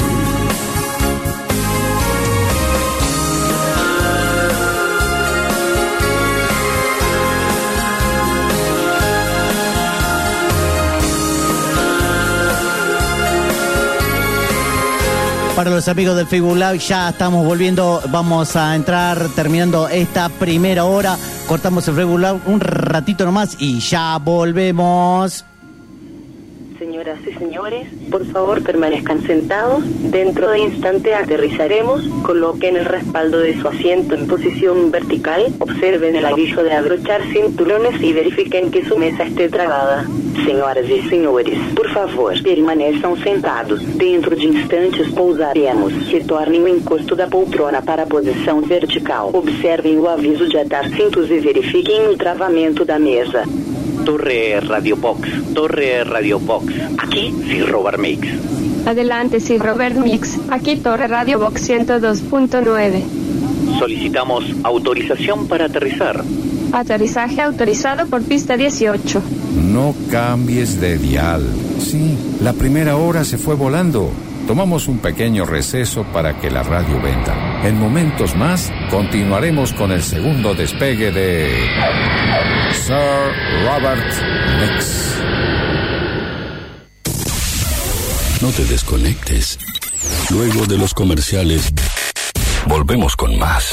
Para los amigos del Facebook Live, ya estamos volviendo, vamos a entrar terminando esta primera hora, cortamos el Facebook Live un ratito nomás y ya volvemos. Señoras y señores, por favor permanezcan sentados. Dentro de instante aterrizaremos. Coloquen el respaldo de su asiento en posición vertical. Observen el aviso de abrochar cinturones y verifiquen que su mesa esté tragada. Senhoras e senhores, por favor, permaneçam sentados. Dentro de instantes pousaremos. Retornem o encosto da poltrona para a posição vertical. Observem o aviso de atar cintos e verifiquem o travamento da mesa. Torre Radio Box. Aquí sí Robert Mix. Adelante, sí Robert Mix. Aquí Torre Radio Box 102.9. Solicitamos autorización para aterrizar. Aterrizaje autorizado por pista 18. No cambies de dial. Sí, la primera hora se fue volando. Tomamos un pequeño receso para que la radio venda. En momentos más, continuaremos con el segundo despegue de Sir Robert Mix. No te desconectes. Luego de los comerciales, volvemos con más.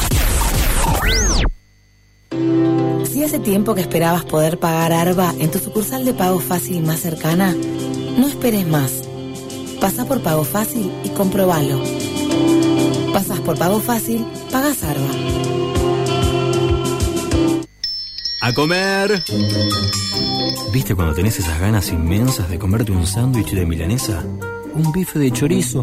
Si hace tiempo que esperabas poder pagar ARBA en tu sucursal de Pago Fácil más cercana, no esperes más. Pasá por Pago Fácil y comprobalo. Pasás por Pago Fácil, pagás ARBA. ¡A comer! ¿Viste cuando tenés esas ganas inmensas de comerte un sándwich de milanesa? Un bife de chorizo.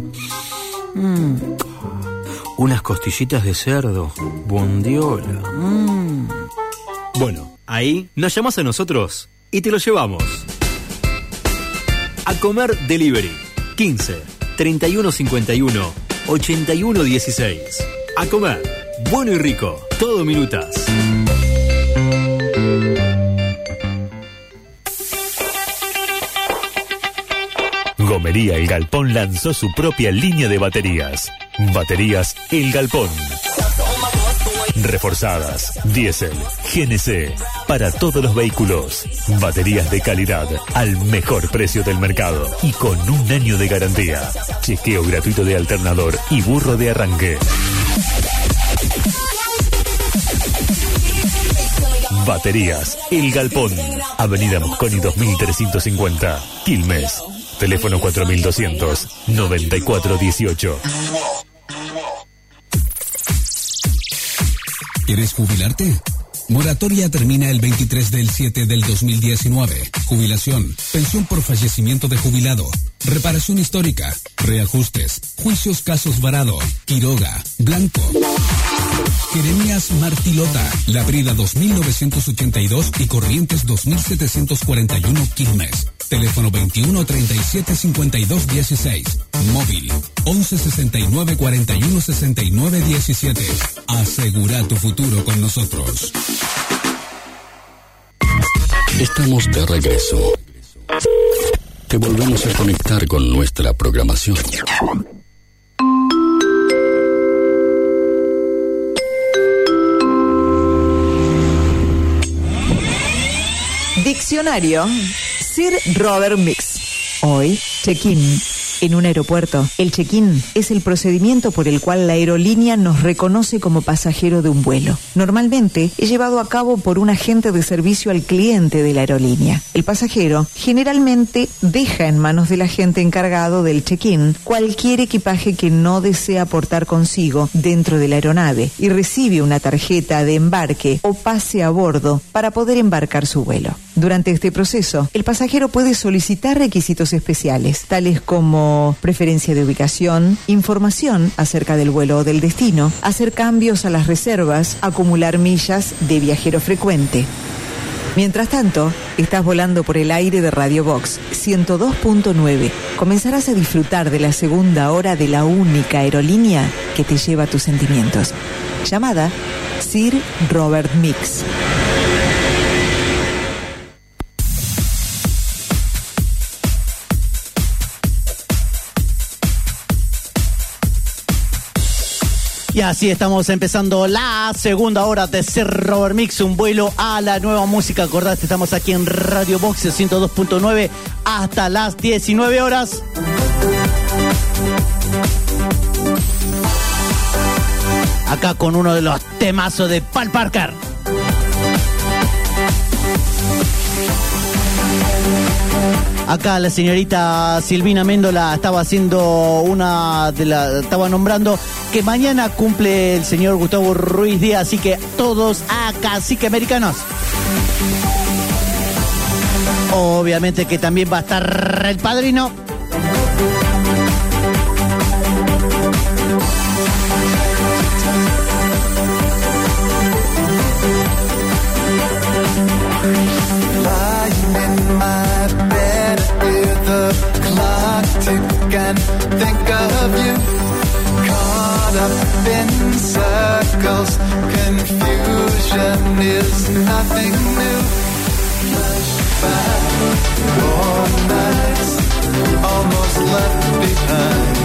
Unas costillitas de cerdo. Bondiola. Bueno, ahí nos llamás a nosotros y te lo llevamos. A comer Delivery 15 31 51 81 16. A comer, bueno y rico, todo minutas. Gomería El Galpón lanzó su propia línea de baterías. Baterías El Galpón. Reforzadas, diésel, GNC, para todos los vehículos. Baterías de calidad, al mejor precio del mercado y con un año de garantía. Chequeo gratuito de alternador y burro de arranque. Baterías El Galpón. Avenida Mosconi 2350, Quilmes. Teléfono 4200-9418. ¿Quieres jubilarte? Moratoria termina el 23 del 7 del 2019. Jubilación, pensión por fallecimiento de jubilado, reparación histórica, reajustes, juicios casos Varado, Quiroga, Blanco, Jeremías Martilota, Labrida 2982 y Corrientes 2741 Quilmes. Teléfono 21 37 52 16. Móvil 11 69 41 69 17. Asegura tu futuro con nosotros. Estamos de regreso. Te volvemos a conectar con nuestra programación. Diccionario Sir Robert Mix. Hoy, check-in. En un aeropuerto, el check-in es el procedimiento por el cual la aerolínea nos reconoce como pasajero de un vuelo. Normalmente es llevado a cabo por un agente de servicio al cliente de la aerolínea. El pasajero generalmente deja en manos del agente encargado del check-in cualquier equipaje que no desea portar consigo dentro de la aeronave y recibe una tarjeta de embarque o pase a bordo para poder embarcar su vuelo. Durante este proceso, el pasajero puede solicitar requisitos especiales, tales como preferencia de ubicación, información acerca del vuelo o del destino, hacer cambios a las reservas, acumular millas de viajero frecuente. Mientras tanto, estás volando por el aire de Radio Box 102.9. Comenzarás a disfrutar de la segunda hora de la única aerolínea que te lleva a tus sentimientos. Llamada Sir Robert Mix. Y así estamos empezando la segunda hora de Sir Robert Mix, un vuelo a la nueva música. Acordate, estamos aquí en Radio Box 102.9 hasta las 19 horas. Acá con uno de los temazos de Paul Parker. Acá la señorita Silvina Méndola estaba haciendo estaba nombrando que mañana cumple el señor Gustavo Ruiz Díaz, así que todos a Cacique Americanos. Obviamente que también va a estar el padrino. And think of you caught up in circles. Confusion is nothing new. Flashback, warm nights almost left behind.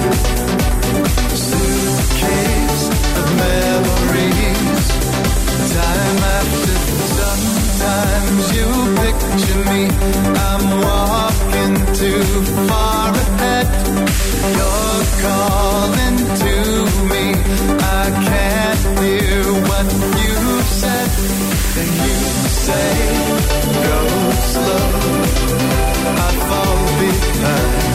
Suitcase of memories. Time after sometimes you picture me. I'm walking too far ahead. You're calling to me. I can't hear what you said. Then you say, go slow. I fall behind.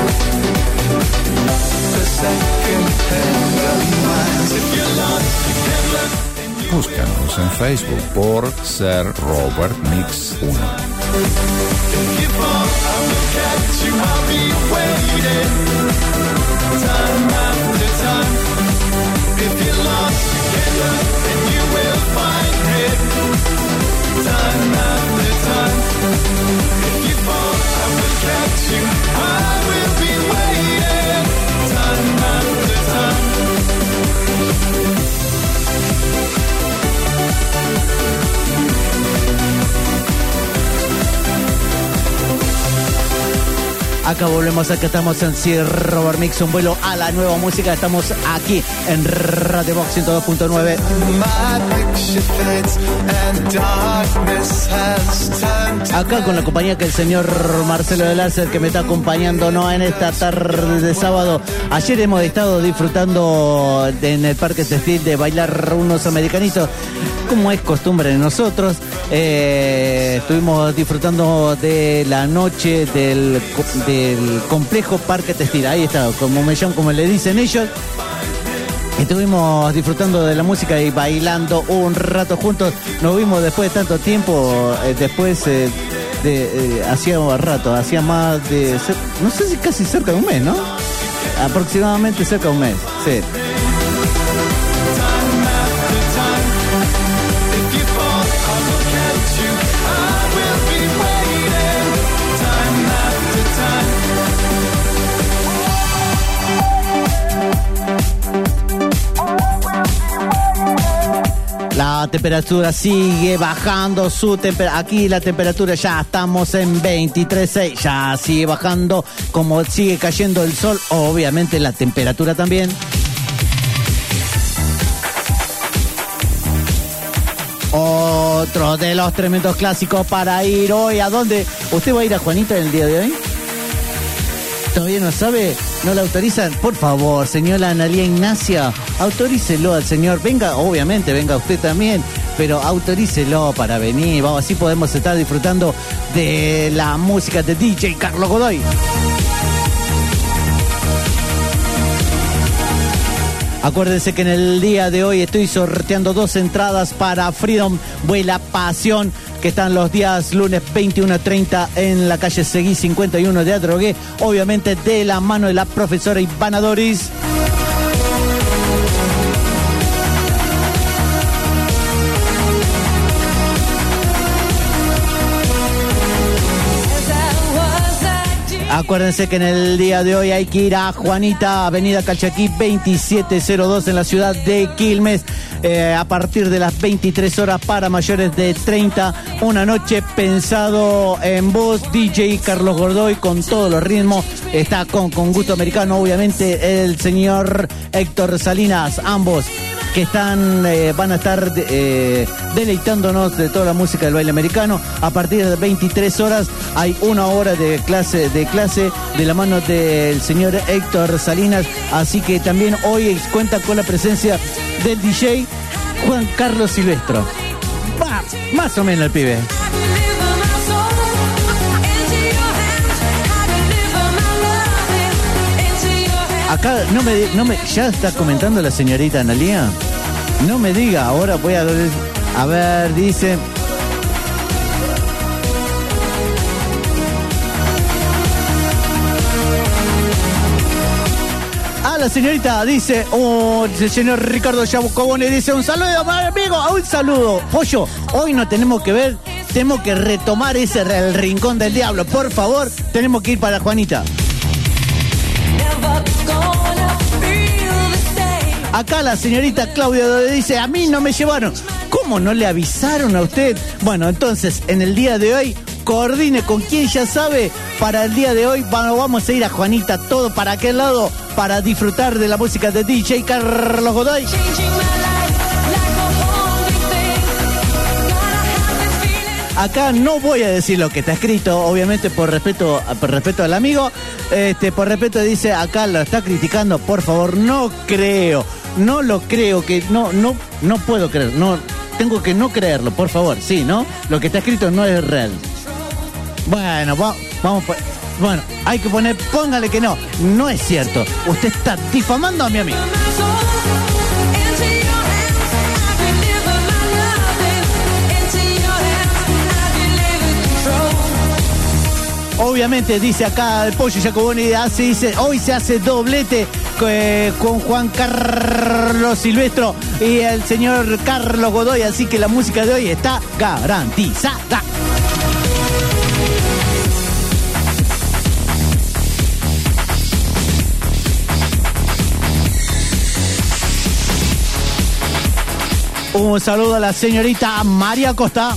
The second hand of mine. If you're lost, you can look. Búscanos en Facebook por Sir Robert Mix 1. If you fall, I will catch you. I'll be waiting. Time after time. If you're lost, you can look and you will find it. Time after time. If you fall, I will catch you. I will be waiting. Time after time. Acá volvemos, acá estamos en Sir Robert Mix, un vuelo a la nueva música. Estamos aquí en Radio Box 102.9. Acá con la compañía que el señor Marcelo de Láser, que me está acompañando, ¿no?, en esta tarde de sábado. Ayer hemos estado disfrutando en el Parque Textil de bailar unos americanitos, como es costumbre de nosotros. Estuvimos disfrutando de la noche de el complejo Parque Textil. Ahí está, como le dicen ellos. Estuvimos disfrutando de la música y bailando un rato juntos. Nos vimos después de tanto tiempo, hacía más de, no sé si casi cerca de un mes, ¿no? Aproximadamente cerca de un mes, sí. La temperatura sigue bajando aquí la temperatura ya estamos en 23.6, ya sigue bajando como sigue cayendo el sol, obviamente la temperatura también. Otro de los tremendos clásicos para ir hoy. ¿A dónde? ¿Usted va a ir a Juanita en el día de hoy? ¿Todavía no sabe? ¿No la autorizan? Por favor, señora Analía Ignacia, autorícelo al señor. Venga, obviamente, venga usted también, pero autorícelo para venir. Vamos, así podemos estar disfrutando de la música de DJ Carlos Godoy. Acuérdense que en el día de hoy estoy sorteando 2 entradas para Freedom Vuela Pasión, que están los días lunes 21:30 en la calle Seguí 51 de Adrogué, obviamente de la mano de la profesora Ivana Doris. Acuérdense que en el día de hoy hay que ir a Juanita, Avenida Calchaquí 2702 en la ciudad de Quilmes, a partir de las 23 horas para mayores de 30. Una noche pensado en voz, DJ Carlos Godoy con todos los ritmos. Está con gusto americano, obviamente, el señor Héctor Salinas, ambos que van a estar deleitándonos de toda la música del baile americano. A partir de 23 horas hay 1 hora de clase de la mano del señor Héctor Salinas, así que también hoy cuenta con la presencia del DJ Juan Carlos Silvestro. Va, más o menos el pibe. Acá no me ya está comentando la señorita Analía. No me diga, ahora voy a ver, dice. La señorita dice, el señor Ricardo Yabucobone dice, un saludo, amigo, un saludo. Pollo, hoy no tenemos que ver, tenemos que retomar el rincón del diablo, por favor, tenemos que ir para Juanita. Acá la señorita Claudia dice, a mí no me llevaron. ¿Cómo no le avisaron a usted? Bueno, entonces, en el día de hoy, coordine con quien ya sabe. Para el día de hoy vamos a ir a Juanita, todo para aquel lado, para disfrutar de la música de DJ Carlos Godoy. Acá no voy a decir lo que está escrito, obviamente por respeto al amigo. Por respeto dice, acá lo está criticando, por favor, no lo creo, que no puedo creer, no tengo que no creerlo, por favor, sí, ¿no? Lo que está escrito no es real. Bueno, vamos, bueno, hay que póngale que no es cierto. Usted está difamando a mi amigo. Obviamente dice acá el Pollo Jacoboni, dice, hoy se hace doblete con Juan Carlos Silvestro y el señor Carlos Godoy, así que la música de hoy está garantizada. Un saludo a la señorita María Costa.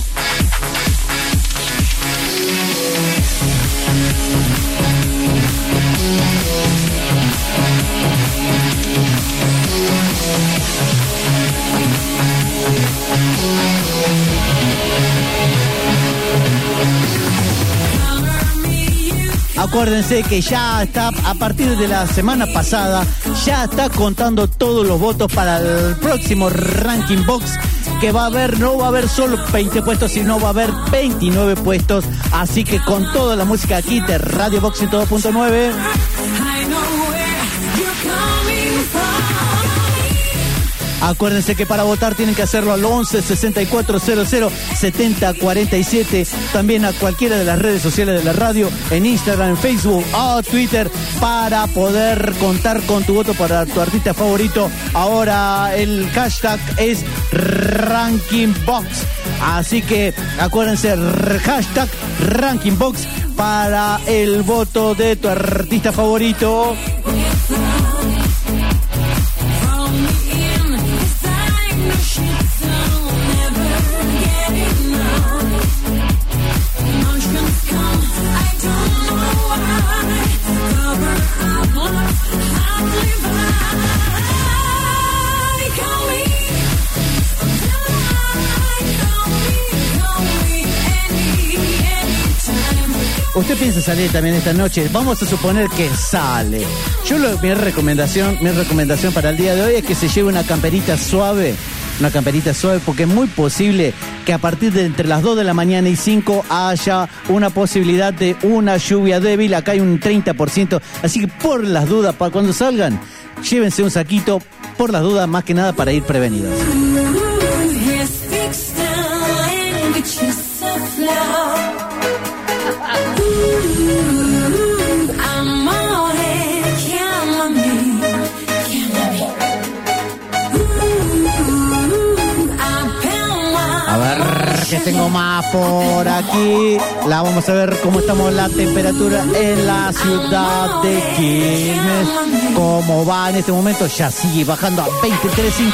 Acuérdense que ya está, a partir de la semana pasada, ya está contando todos los votos para el próximo Ranking Box que no va a haber solo 20 puestos, sino va a haber 29 puestos. Así que con toda la música aquí de Radio Box 102.9. Acuérdense que para votar tienen que hacerlo al 11 6400 7047. También a cualquiera de las redes sociales de la radio, en Instagram, en Facebook o Twitter, para poder contar con tu voto para tu artista favorito. Ahora el hashtag es Ranking Box. Así que acuérdense, hashtag Ranking Box para el voto de tu artista favorito. Usted piensa salir también esta noche, vamos a suponer que sale. Mi recomendación para el día de hoy es que se lleve una camperita suave, porque es muy posible que a partir de entre las 2 de la mañana y 5 haya una posibilidad de una lluvia débil. Acá hay un 30%, así que por las dudas, para cuando salgan, llévense un saquito, por las dudas, más que nada para ir prevenidos. A ver, que tengo más por aquí. La vamos a ver cómo estamos la temperatura en la ciudad de Quilmes. Cómo va en este momento, ya sigue bajando a 23.5.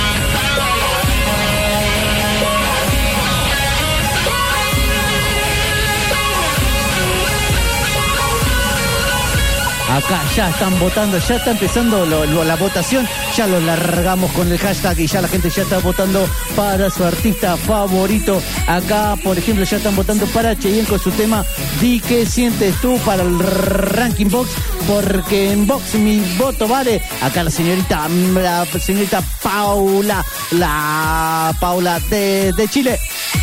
Acá ya están votando, ya está empezando la votación, ya lo largamos con el hashtag y ya la gente ya está votando para su artista favorito. Acá, por ejemplo, ya están votando para Cheyenne con su tema Di qué sientes tú para el Ranking Box, porque en Box mi voto vale. Acá la señorita Paula, de Chile.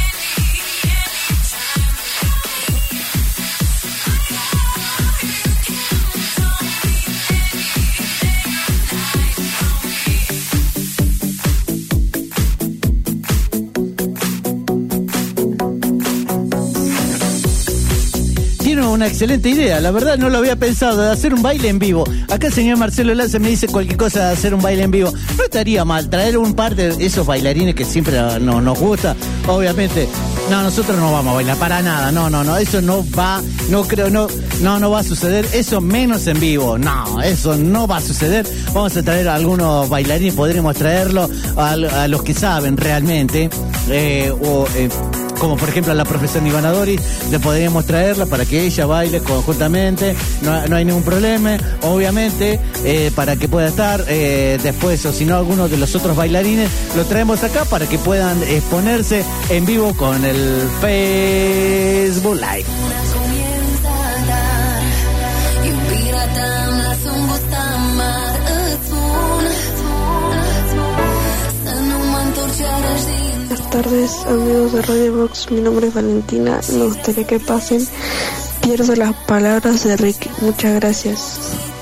Una excelente idea, la verdad no lo había pensado, de hacer un baile en vivo. Acá el señor Marcelo Lanza me dice cualquier cosa de hacer un baile en vivo. No estaría mal traer un par de esos bailarines que siempre nos gusta. Obviamente, nosotros no vamos a bailar para nada, no, eso no va, no va a suceder, eso menos en vivo, eso no va a suceder. Vamos a traer a algunos bailarines, podremos traerlo a los que saben realmente, como por ejemplo a la profesora Ivana Doris, le podríamos traerla para que ella baile conjuntamente, no hay ningún problema, obviamente, para que pueda estar después, o si no, algunos de los otros bailarines, lo traemos acá para que puedan exponerse en vivo con el Facebook Live. Buenas tardes, amigos de Radio Box, mi nombre es Valentina, me gustaría que pasen Pierdo las palabras de Ricky, muchas gracias.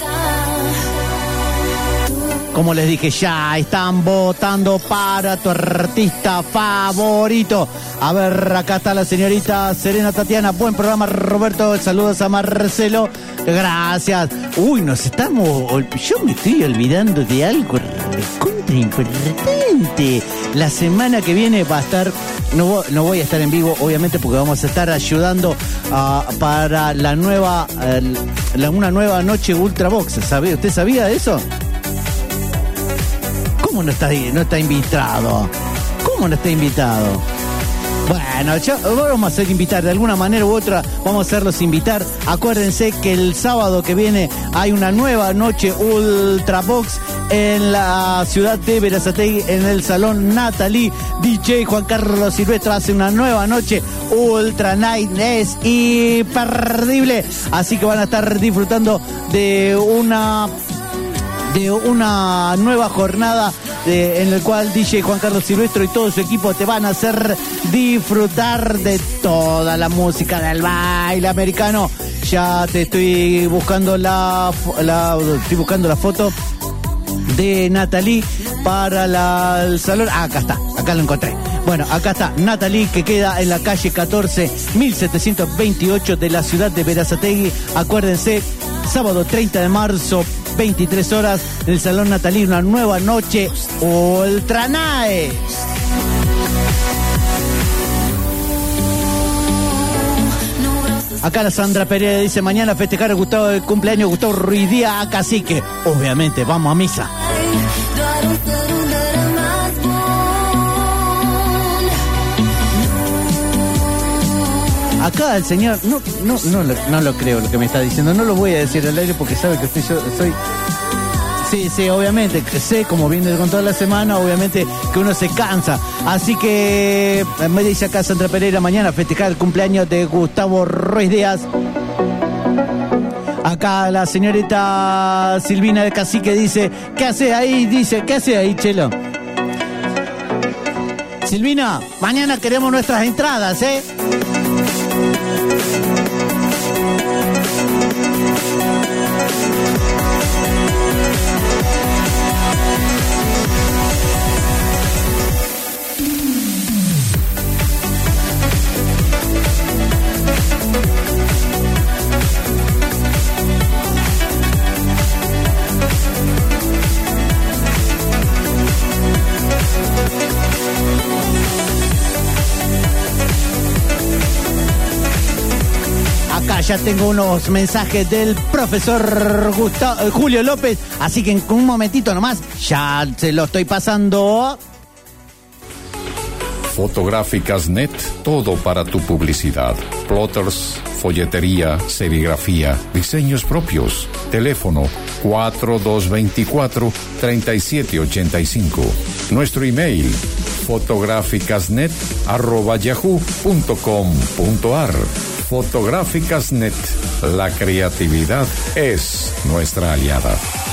Como les dije, ya están votando para tu artista favorito. A ver, acá está la señorita Serena Tatiana. Buen programa, Roberto. Saludos a Marcelo. Gracias. Uy, yo me estoy olvidando de algo recontra importante. La semana que viene va a estar, no voy a estar en vivo, obviamente, porque vamos a estar ayudando para una nueva noche Ultra Box. ¿Usted sabía de eso? ¿Cómo no está invitado? ¿Cómo no está invitado? Bueno, ya vamos a hacer invitar, de alguna manera u otra vamos a hacerlos invitar. Acuérdense que el sábado que viene hay una nueva noche Ultra Box en la ciudad de Berazategui, en el Salón Natalie. DJ Juan Carlos Silvestre hace una nueva noche Ultra Night, es imperdible. Así que van a estar disfrutando de de una nueva jornada en el cual DJ Juan Carlos Silvestro y todo su equipo te van a hacer disfrutar de toda la música del baile americano. Ya te estoy buscando la foto de Natalie para el salón. Acá está, acá lo encontré. Bueno, acá está Natalie, que queda en la calle 14, 1728 de la ciudad de Berazategui. Acuérdense, sábado 30 de marzo, 23 horas, en el Salón Natalie, una nueva noche Ultra Night. Acá la Sandra Pereira dice: mañana festejar el cumpleaños de Gustavo Ruiz Díaz a Cacique. Obviamente, vamos a misa. Acá el señor, no lo creo lo que me está diciendo, no lo voy a decir al aire porque sabe que soy. Sí, obviamente, sé como viene con toda la semana, obviamente que uno se cansa. Así que me dice acá Sandra Pereira: mañana festejar el cumpleaños de Gustavo Ruiz Díaz. Acá la señorita Silvina de Cacique dice: ¿qué hace ahí? Dice: ¿qué hace ahí, Chelo? Silvina, mañana queremos nuestras entradas, ¿eh? Ya tengo unos mensajes del profesor Julio López, así que en un momentito nomás ya se lo estoy pasando. Fotográficas Net, todo para tu publicidad. Plotters, folletería, serigrafía, diseños propios. Teléfono 4224-3785. Nuestro email fotográficasnet@yahoo.com.ar. Fotográficas Net, la creatividad es nuestra aliada.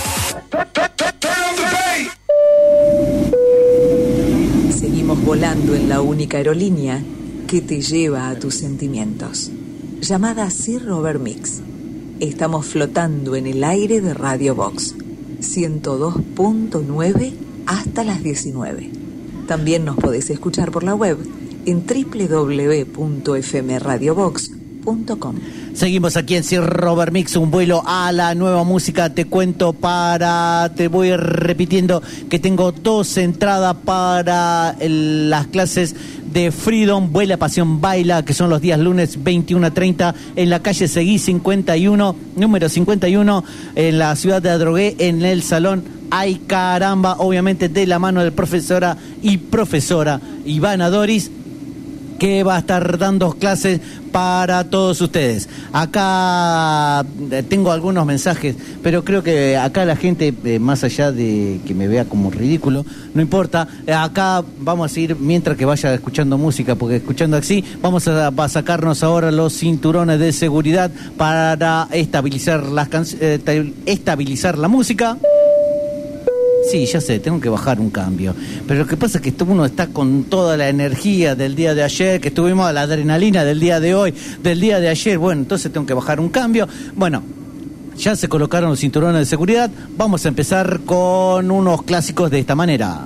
Seguimos volando en la única aerolínea que te lleva a tus sentimientos. Llamada Sir Robert Mix. Estamos flotando en el aire de Radio Box 102.9 hasta las 19. También nos podés escuchar por la web en www.fmradiobox.com. Seguimos aquí en Sir Robert Mix, un vuelo a la nueva música. Te voy repitiendo que tengo 2 entradas para las clases de Freedom, Vuela, Pasión, Baila, que son los días lunes 21:30 en la calle Seguí 51, número 51, en la ciudad de Adrogué, en el salón Ay Caramba, obviamente de la mano del profesora Ivana Doris, que va a estar dando clases para todos ustedes. Acá tengo algunos mensajes, pero creo que acá la gente, más allá de que me vea como ridículo, no importa. Acá vamos a seguir mientras que vaya escuchando música, porque escuchando así vamos a sacarnos ahora los cinturones de seguridad para estabilizar la música. Sí, ya sé, tengo que bajar un cambio. Pero lo que pasa es que uno está con toda la energía del día de ayer, que estuvimos a la adrenalina del día de hoy, del día de ayer. Bueno, entonces tengo que bajar un cambio. Bueno, ya se colocaron los cinturones de seguridad. Vamos a empezar con unos clásicos de esta manera.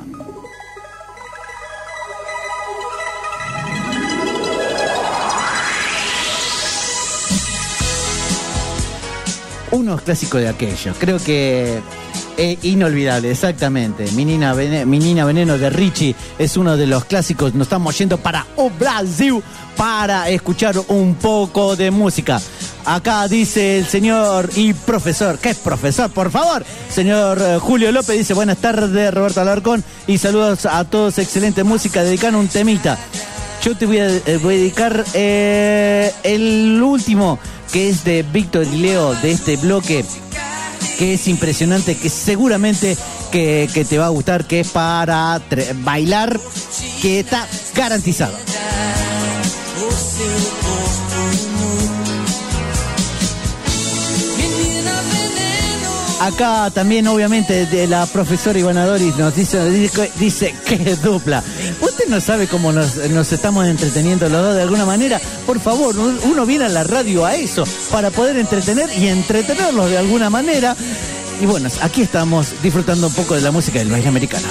Unos clásicos de aquellos. Creo que inolvidable, exactamente. Mi Nina Veneno de Richie es uno de los clásicos. Nos estamos yendo para Brasil para escuchar un poco de música. Acá dice el señor y profesor, ¿qué es profesor? Por favor, señor Julio López dice: buenas tardes, Roberto Alarcón, y saludos a todos, excelente música, dedican un temita. Yo te voy a dedicar el último, que es de Víctor y Leo, de este bloque, que es impresionante, que seguramente que te va a gustar, que es para bailar, que está garantizado. Menina veneno, Acá también, obviamente, de la profesora Ivana Doris nos dice que dupla. ¿Usted no sabe cómo nos estamos entreteniendo los dos de alguna manera? Por favor, uno viene a la radio a eso, para poder entretener y entretenerlos de alguna manera. Y bueno, aquí estamos disfrutando un poco de la música del baile americano.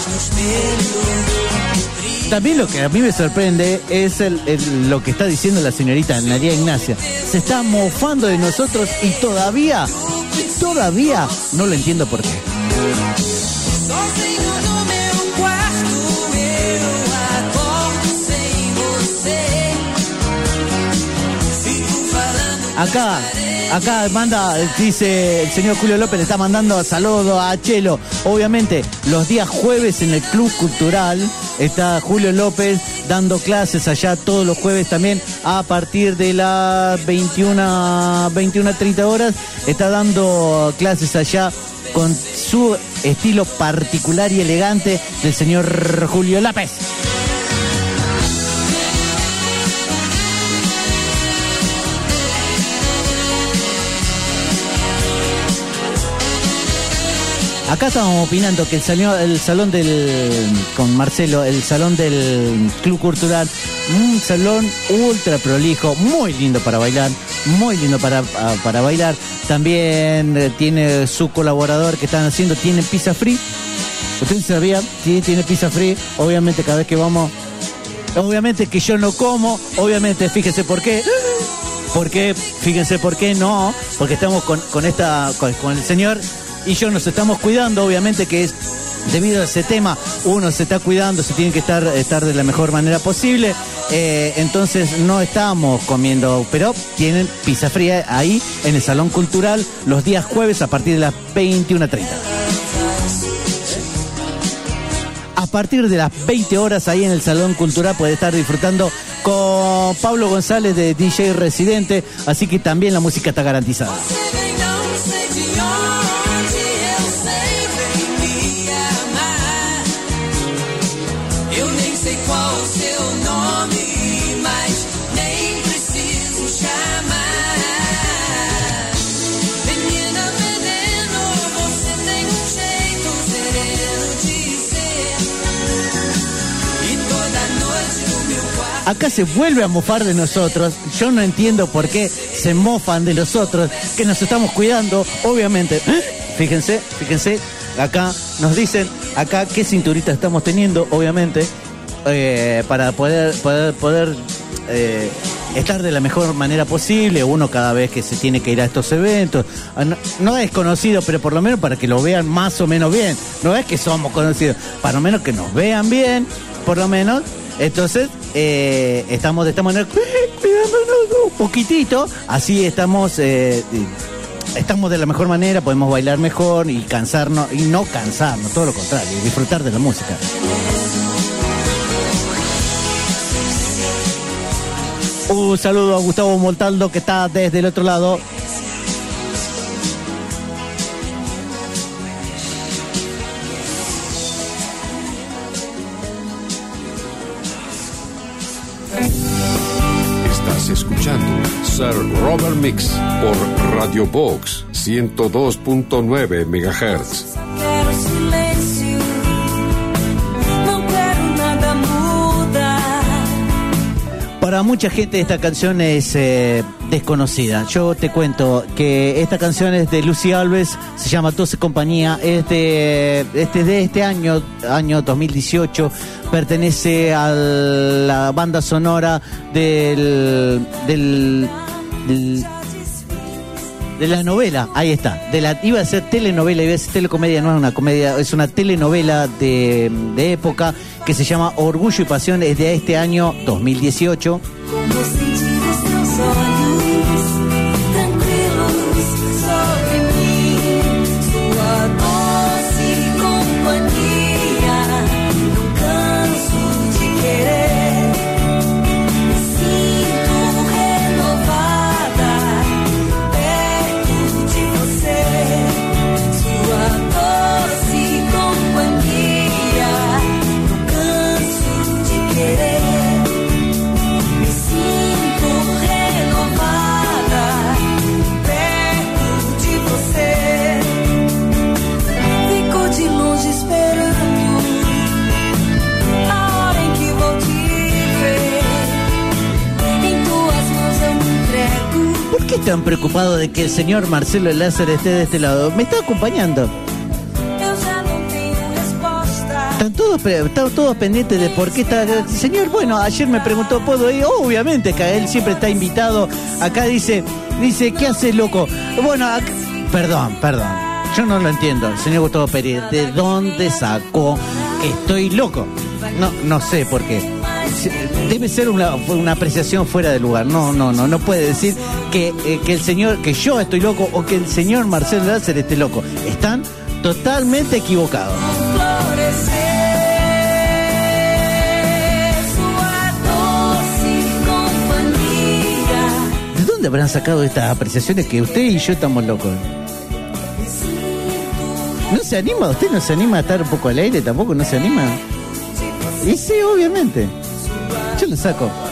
También lo que a mí me sorprende es lo que está diciendo la señorita María Ignacia. Se está mofando de nosotros y todavía no lo entiendo por qué. Acá manda, dice el señor Julio López, le está mandando saludos a Chelo. Obviamente, los días jueves en el Club Cultural está Julio López dando clases allá todos los jueves también a partir de las 21:30 horas. Está dando clases allá con su estilo particular y elegante del señor Julio López. Acá estábamos opinando que el salón con Marcelo, el salón del Club Cultural, un salón ultra prolijo, muy lindo para bailar, muy lindo para bailar. También tiene su colaborador que están haciendo, tiene pizza free. ¿Ustedes sabían? Sí, tiene pizza free. Obviamente cada vez que vamos, obviamente que yo no como, obviamente fíjense por qué. Fíjense por qué no, porque estamos con el señor y yo nos estamos cuidando, obviamente que es debido a ese tema, uno se está cuidando, se tiene que estar de la mejor manera posible, entonces no estamos comiendo, pero tienen pizza fría ahí en el Salón Cultural los días jueves a partir de las 21:30. A partir de las 20 horas ahí en el Salón Cultural puede estar disfrutando con Pablo González de DJ Residente, así que también la música está garantizada. Acá se vuelve a mofar de nosotros. Yo no entiendo por qué se mofan de nosotros, que nos estamos cuidando, obviamente. Fíjense, acá nos dicen, acá qué cinturita estamos teniendo, obviamente, para poder estar de la mejor manera posible, uno cada vez que se tiene que ir a estos eventos. No es conocido, pero por lo menos para que lo vean más o menos bien. No es que somos conocidos, para lo menos que nos vean bien, por lo menos. Entonces, estamos de esta manera cuidándonos un poquitito, así estamos de la mejor manera, podemos bailar mejor y cansarnos, y no cansarnos, todo lo contrario, disfrutar de la música. Un saludo a Gustavo Montaldo que está desde el otro lado. Escuchando Sir Robert Mix por Radio Box 102.9 MHz. Quero silêncio, não quero nada mudar. Para mucha gente esta canción es desconocida. Yo te cuento que esta canción es de Lucy Alves, se llama 12 Compañía, es de este año 2018. Pertenece a la banda sonora de la novela, ahí está, iba a ser telenovela, iba a ser telecomedia, no es una comedia, es una telenovela de época que se llama Orgullo y Pasión, es de este año 2018. Me sinto renovada. tan preocupado de que el señor Marcelo Lázaro esté de este lado. Me está acompañando. Están todos pendientes de por qué está... Señor, bueno, ayer me preguntó, ¿puedo ir? Obviamente, que él siempre está invitado. Acá dice, ¿qué haces, loco? Bueno, perdón. Yo no lo entiendo, señor Gustavo Pérez. ¿De dónde sacó que estoy loco? No sé por qué. Debe ser una apreciación fuera de lugar. No puede decir que el señor, que yo estoy loco o que el señor Marcelo Lázaro esté loco. Están totalmente equivocados. ¿De dónde habrán sacado estas apreciaciones que usted y yo estamos locos? ¿No se anima? ¿Usted no se anima a estar un poco al aire? ¿Tampoco no se anima? Y sí, obviamente. Yo lo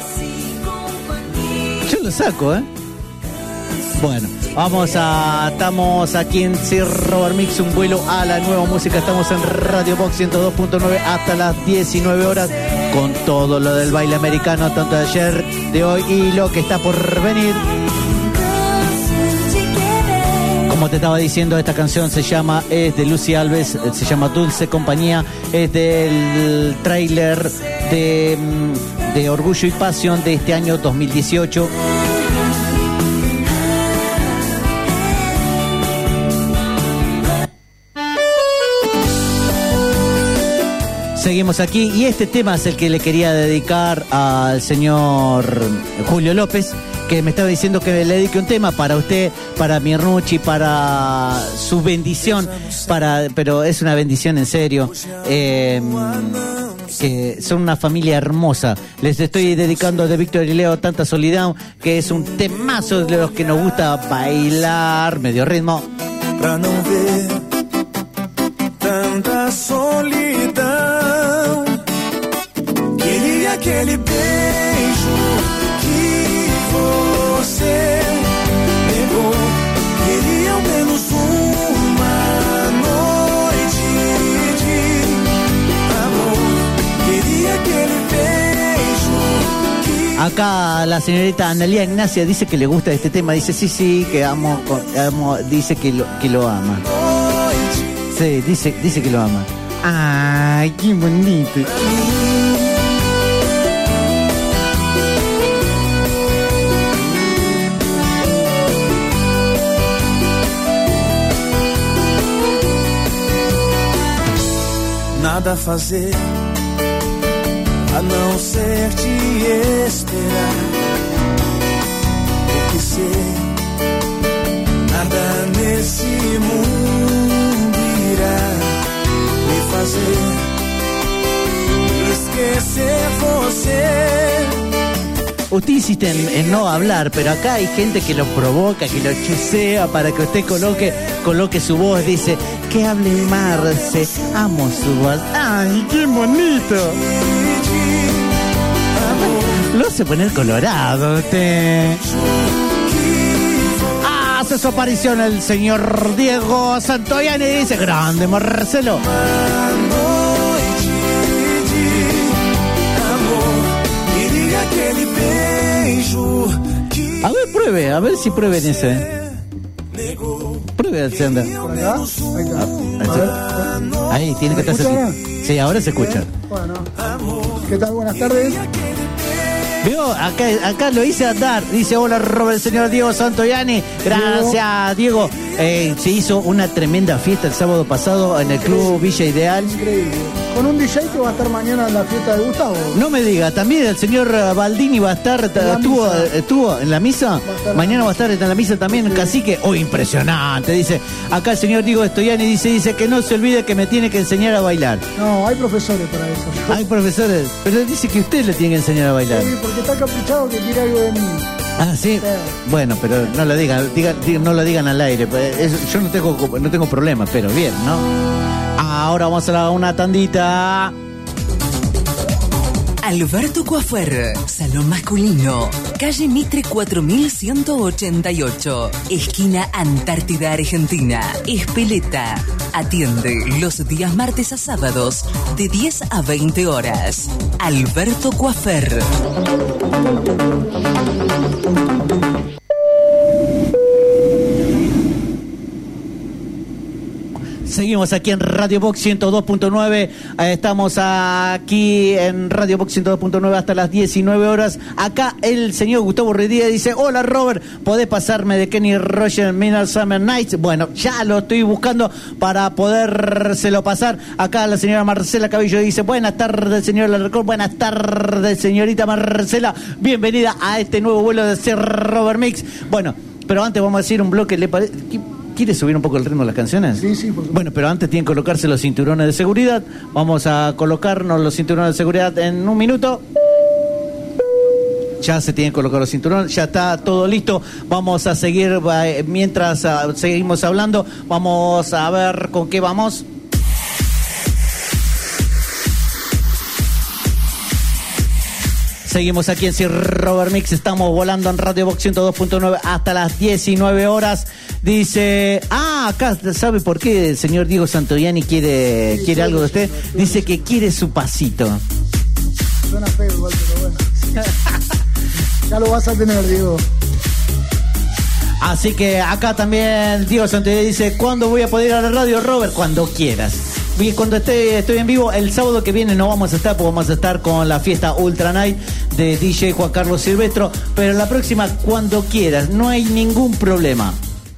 saco, ¿eh? Bueno, estamos aquí en Sir Robert Mix, un vuelo a la nueva música. Estamos en Radio Box 102.9 hasta las 19 horas con todo lo del baile americano, tanto de ayer, de hoy y lo que está por venir. Como te estaba diciendo, esta canción es de Lucy Alves, se llama Dulce Compañía, es del tráiler de Orgullo y Pasión de este año 2018. Seguimos aquí y este tema es el que le quería dedicar al señor Julio López, que me estaba diciendo que le dedique un tema para usted, para Mirnucci, para su bendición, pero es una bendición en serio, que son una familia hermosa. Les estoy dedicando de Víctor y Leo Tanta Soledad, que es un temazo de los que nos gusta bailar, medio ritmo. Pra não ver tanta solidão, queria aquele beijo que você levou, queria ao menos uma noite de amor, queria aquele beijo que... Acá la señorita Analia Ignacia dice que le gusta este tema, dice sí, que amo, dice que lo ama. Sí, dice que lo ama. Ay, qué bonito. Nada a fazer a não ser te esperar, porque sei nada nesse mundo irá me fazer esquecer você. Usted insiste en no hablar, pero acá hay gente que lo provoca, que lo chusea para que usted coloque su voz. Dice, que hable Marce, amo su voz. ¡Ay, qué bonito! Lo hace poner colorado usted. Hace su aparición el señor Diego Santoyani y dice, grande Marcelo. A ver si prueben ese. Pruebe el senda. Ahí, tiene que estar así. Sí, ahora se escucha. Bueno, ¿qué tal? Buenas tardes. Veo, acá lo hice andar. Dice, hola Robert, el señor Diego Santoyani. Gracias, Diego. Se hizo una tremenda fiesta el sábado pasado en el Club Villa Ideal. Increíble. Con un DJ que va a estar mañana en la fiesta de Gustavo. No me diga, también el señor Baldini va a estar, estuvo en la misa. Mañana va a estar en la misa también, Cacique. Oh, impresionante, dice. Acá el señor Diego Stoyani dice que no se olvide que me tiene que enseñar a bailar. No, hay profesores para eso. Hay profesores, pero dice que usted le tiene que enseñar a bailar. Sí, porque está caprichado que quiere algo de mí. Ah, sí. Bueno, pero no lo digan, no lo digan al aire. Yo no tengo problema, pero bien, ¿no? Ahora vamos a una tandita. Alberto Coafer, salón masculino, calle Mitre 4188, esquina Antártida Argentina, Espeleta. Atiende los días martes a sábados de 10 a 20 horas. Alberto Coafer. Seguimos aquí en Radio Box 102.9. Estamos aquí en Radio Box 102.9 hasta las 19 horas. Acá el señor Gustavo Ruidía dice: hola Robert, ¿podés pasarme de Kenny Rogers Midnight Summer Nights? Bueno, ya lo estoy buscando para podérselo pasar. Acá la señora Marcela Cabello dice: buenas tardes, señor Larcón. Buenas tardes, señorita Marcela. Bienvenida a este nuevo vuelo de Sir Robert Mix. Bueno, pero antes vamos a decir un bloque. ¿Le parece? ¿Quiere subir un poco el ritmo de las canciones? Sí, por supuesto. Bueno, pero antes tienen que colocarse los cinturones de seguridad. Vamos a colocarnos los cinturones de seguridad en un minuto. Ya se tienen que colocar los cinturones, ya está todo listo. Vamos a seguir, mientras seguimos hablando, vamos a ver con qué vamos. Seguimos aquí en Sir Robert Mix, estamos volando en Radio Box 102.9 hasta las 19 horas. Dice, acá, ¿sabe por qué el señor Diego Santoyani quiere algo de usted? Dice que quiere su pasito. Suena feo igual, pero bueno. Ya lo vas a tener, Diego. Así que acá también Diego Santoyani dice: ¿cuándo voy a poder ir a la radio, Robert? Cuando quieras. Y cuando estoy en vivo, el sábado que viene no vamos a estar, porque vamos a estar con la fiesta Ultra Night de DJ Juan Carlos Silvestro, pero la próxima cuando quieras, no hay ningún problema.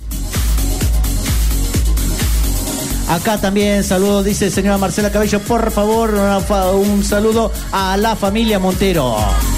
Acá también saludo, dice señora Marcela Cabello, por favor, un saludo a la familia Montero.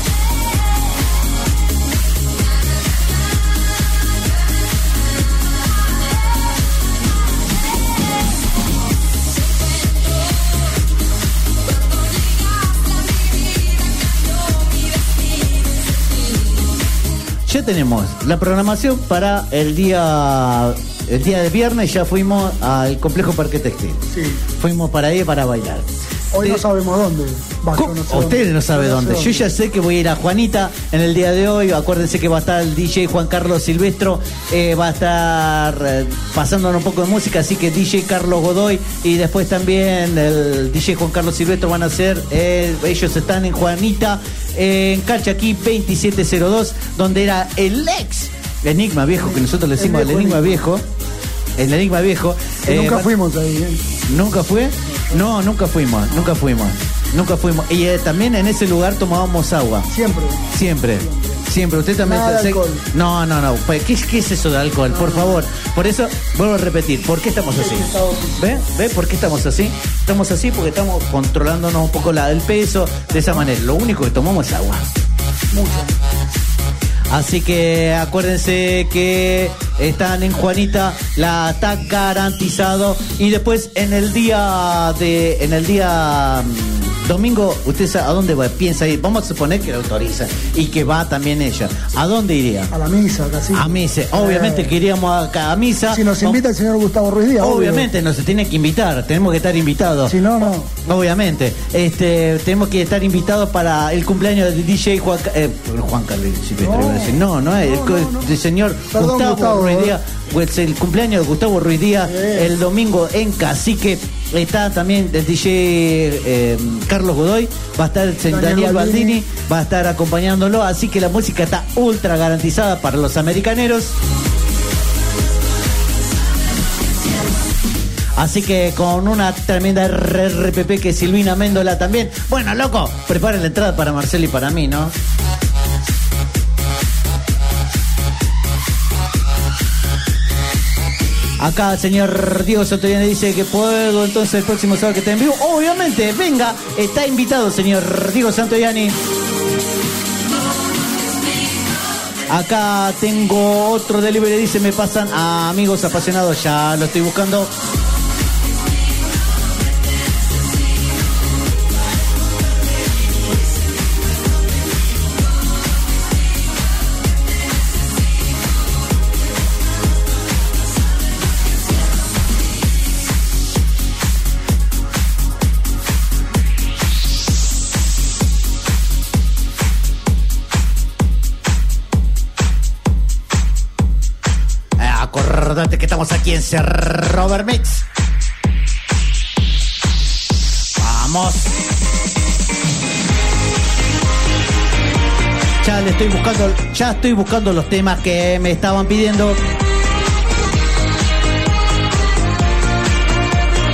Ya tenemos la programación para el día de viernes. Ya fuimos al complejo Parque Textil. Sí. Fuimos para ahí para bailar. Hoy no sabemos dónde. Ustedes no saben dónde. Yo ya sé que voy a ir a Juanita en el día de hoy. Acuérdense que va a estar el DJ Juan Carlos Silvestro. Va a estar pasándonos un poco de música. Así que DJ Carlos Godoy y después también el DJ Juan Carlos Silvestro van a ser. Ellos están en Juanita, en Calchaquí 2702, donde era el ex Enigma Viejo, que nosotros le decimos el Enigma Viejo. El Enigma Viejo. Nunca fuimos ahí. ¿Nunca fue? No, nunca fuimos. Y también en ese lugar tomábamos agua. Siempre. Usted también. Nada de alcohol. No. Pues, ¿qué es eso de alcohol? Por favor. Por eso, vuelvo a repetir. ¿Por qué estamos así? ¿Ve? ¿Por qué estamos así? Estamos así porque estamos controlándonos un poco el peso de esa manera. Lo único que tomamos es agua. Mucho. Así que acuérdense que están en Juanita, está garantizado. Y después en el día domingo, ¿usted sabe a dónde va? Piensa ir. Vamos a suponer que lo autoriza y que va también ella. ¿A dónde iría? A la misa, casi. A misa. Obviamente que iríamos a misa. Si nos invita el señor Gustavo Ruiz Díaz. Obviamente nos tiene que invitar. Tenemos que estar invitados. Si no. Obviamente. Tenemos que estar invitados para el cumpleaños de DJ Juan Carlos Silvestre. El señor Gustavo Ruiz Díaz. Pues el cumpleaños de Gustavo Ruiz Díaz el domingo en Cacique. Está también el DJ Carlos Godoy, va a estar el Daniel Baldini, va a estar acompañándolo, así que la música está ultra garantizada para los americaneros. Así que con una tremenda RPP que Silvina Méndola también. Bueno, loco, prepara la entrada para Marcelo y para mí, ¿no? Acá el señor Diego Santoyani dice que puedo entonces el próximo sábado que esté en vivo. Obviamente, venga, está invitado señor Diego Santoyani. Acá tengo otro delivery, dice, me pasan a amigos apasionados, ya lo estoy buscando. Acordate que estamos aquí en Sir Robert Mix. Vamos. Ya estoy buscando los temas que me estaban pidiendo.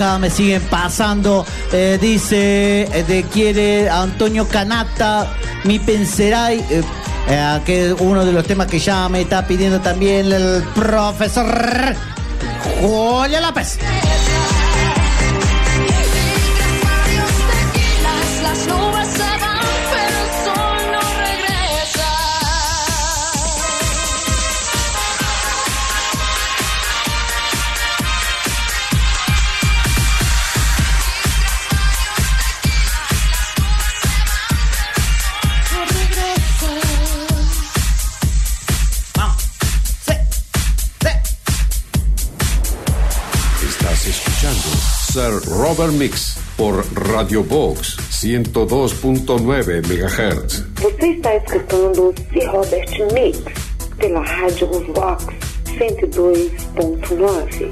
acá me siguen pasando. Dice, quiere Antonio Canata, mi penserai, que es uno de los temas que ya me está pidiendo también el profesor Julio López. Las nubes se van, pero el sol no regresa. Estás escuchando Sir Robert Mix por Radio Box 102.9 MHz. Você está escutando Sir Robert Mix pela Rádio Vox 102.9.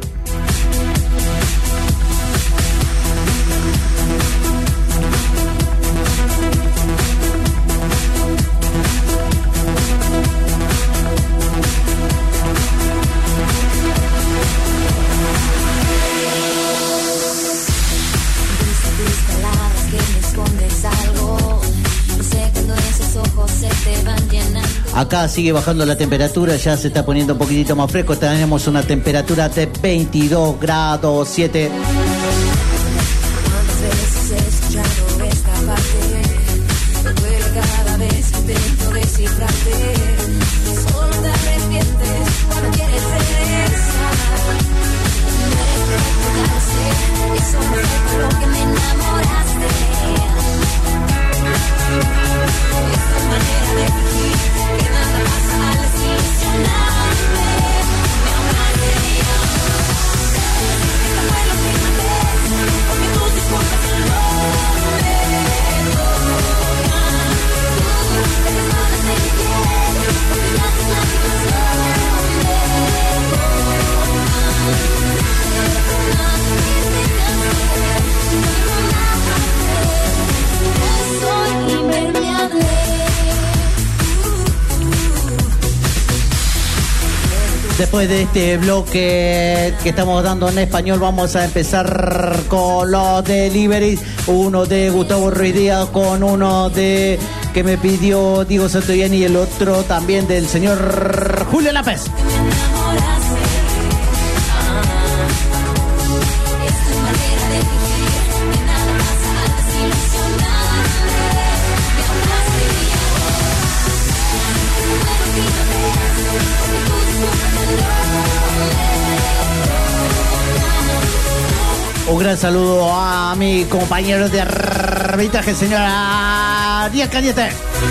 Acá sigue bajando la temperatura, ya se está poniendo un poquitito más fresco. Tenemos una temperatura de 22 grados 7. ¿Cuántas veces he escuchado esta parte? Me duele cada vez que intento descifrarte. Solo te arrepientes cuando quieres regresar. No eres perfecto, ya lo sé. Eso no fue por lo que me enamoraste. Esta manera de vivir, que nada pasa al desilusionarme. Me ahogaste y yo. Esto fue lo que mandé, porque tus disculpas no me tocan. Tú eres mala de mi piel, porque ya te la situación me soy impermeable. Después de este bloque que estamos dando en español, vamos a empezar con los deliveries. Uno de Gustavo Ruiz Díaz con uno de que me pidió Diego Santoyani y el otro también del señor Julio López. Un gran saludo a mi compañero de arbitraje, señora Díaz Cañete.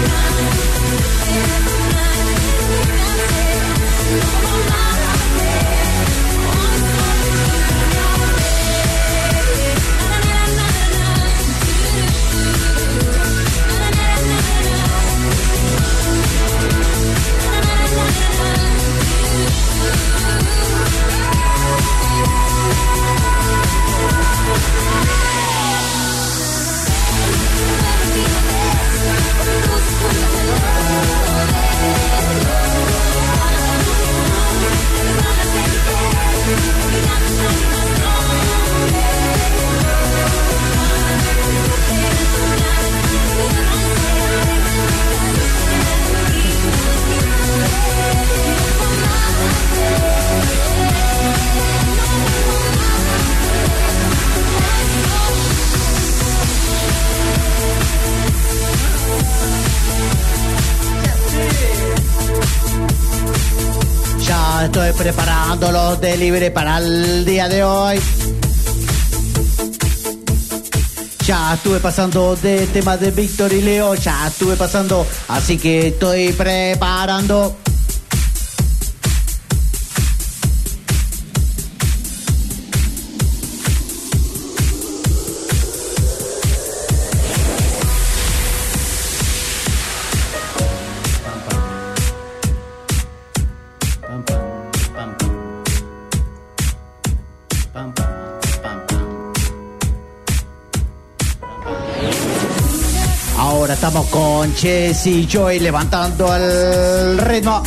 Estoy preparando los delivery para el día de hoy. Ya estuve pasando de temas de Víctor y Leo, ya estuve pasando, así que estoy preparando. Ahora estamos con Jesse Joy levantando el ritmo.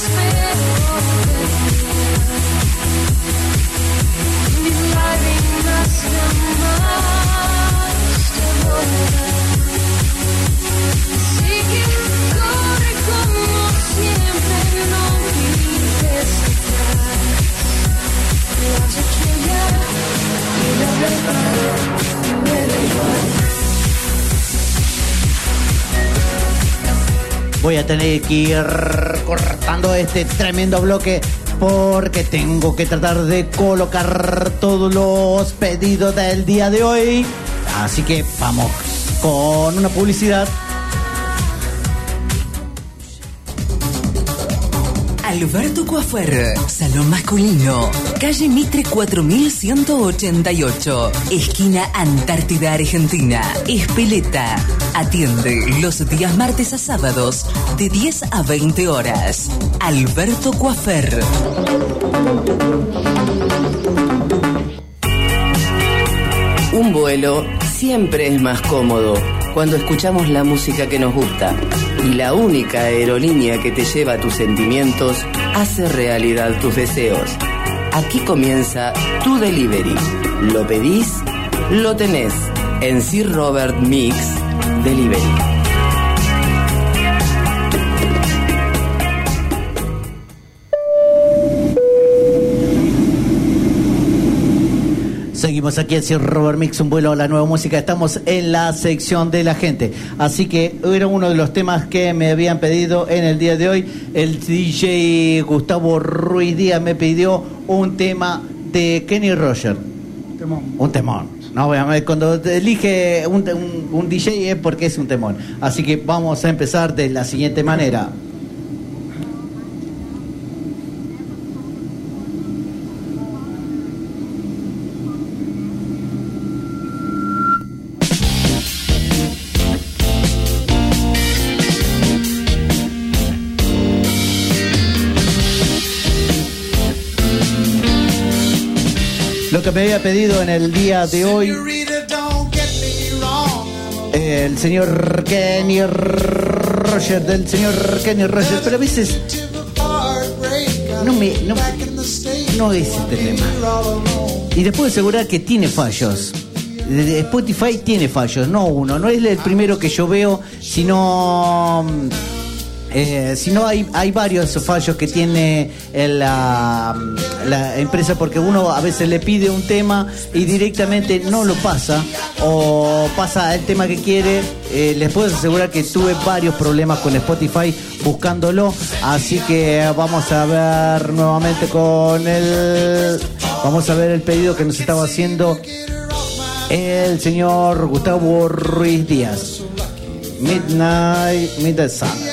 Voy a tener que ir cortando este tremendo bloque porque tengo que tratar de colocar todos los pedidos del día de hoy. Así que vamos con una publicidad. Alberto Coafer, salón masculino, calle Mitre 4188, esquina Antártida Argentina, Espeleta. Atiende los días martes a sábados de 10 a 20 horas. Alberto Coafer. Un vuelo siempre es más cómodo cuando escuchamos la música que nos gusta. Y la única aerolínea que te lleva a tus sentimientos hace realidad tus deseos. Aquí comienza tu delivery. Lo pedís, lo tenés. En Sir Robert Mix Delivery. Seguimos aquí en Sir Robert Mix, un vuelo a la nueva música. Estamos en la sección de la gente. Así que era uno de los temas que me habían pedido en el día de hoy. El DJ Gustavo Ruiz Díaz me pidió un tema de Kenny Rogers. Un temón. No, cuando elige un DJ es porque es un temón. Así que vamos a empezar de la siguiente manera. Lo que me había pedido en el día de hoy el señor Kenny Rogers, del señor Kenny Rogers, pero a veces no es este tema. Y les puedo asegurar que tiene fallos. Spotify tiene fallos, no uno, no es el primero que yo veo, sino hay varios fallos que tiene la empresa, porque uno a veces le pide un tema y directamente no lo pasa, o pasa el tema que quiere. Les puedo asegurar que tuve varios problemas con Spotify buscándolo, así que vamos a ver nuevamente vamos a ver el pedido que nos estaba haciendo el señor Gustavo Ruiz Díaz. Midnight Sun.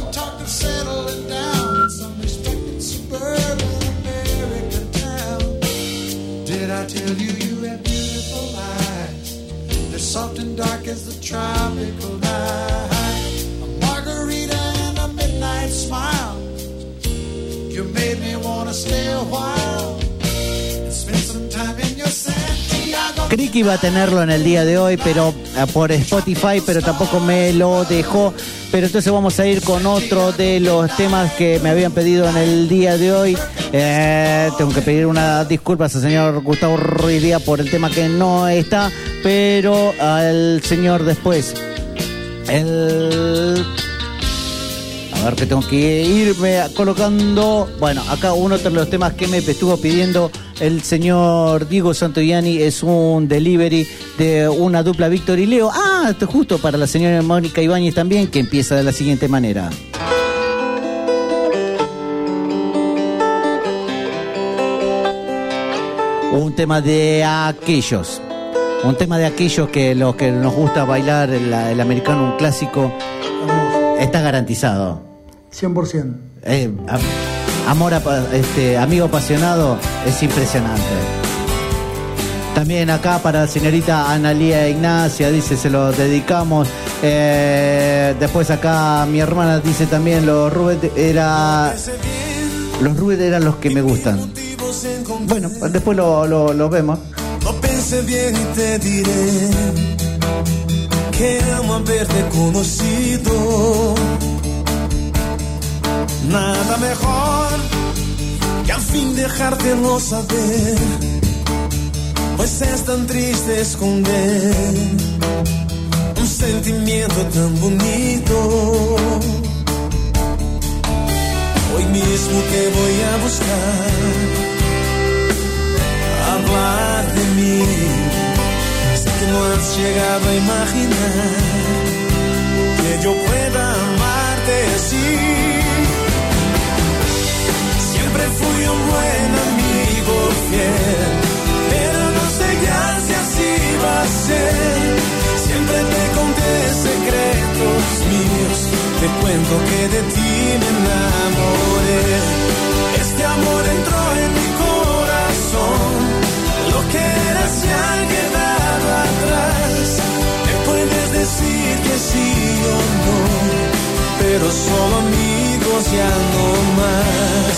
Soft and dark as the tropical night, a margarita and a midnight smile. You made me wanna stay a while and spend some time in your Santiago. Creí que iba a tenerlo en el día de hoy, pero por Spotify, pero tampoco me lo dejó. Pero entonces vamos a ir con otro de los temas que me habían pedido en el día de hoy. Tengo que pedir unas disculpas al señor Gustavo Ruiz Díaz por el tema que no está, pero al señor después. A ver, que tengo que irme colocando. Bueno, acá uno de los temas que me estuvo pidiendo el señor Diego Santoyani es un delivery de una dupla Víctor y Leo. Esto es justo para la señora Mónica Ibáñez también, que empieza de la siguiente manera. Un tema de aquellos. Un tema de aquellos que los que nos gusta bailar el americano, un clásico, está garantizado. 100%. Amigo apasionado, es impresionante. También acá para la señorita Analía Ignacia, dice, se lo dedicamos. Después acá mi hermana dice también, los Rubén eran los que me gustan. Bueno, después lo vemos. Lo pensé bien y te diré que amo haberte conocido. Nada mejor que al fin dejártelo saber, pues es tan triste esconder un sentimiento tan bonito. Hoy mismo te voy a buscar, hablar de mí. Sé que no has llegado a imaginar que yo pueda amarte así. Siempre fui un buen amigo fiel, pero no sé ya si así va a ser. Siempre te conté secretos míos, te cuento que de ti me enamoré. Este amor entró en mi corazón, lo que era se ha quedado atrás. Me puedes decir que sí o no, pero solo amigos ya no más.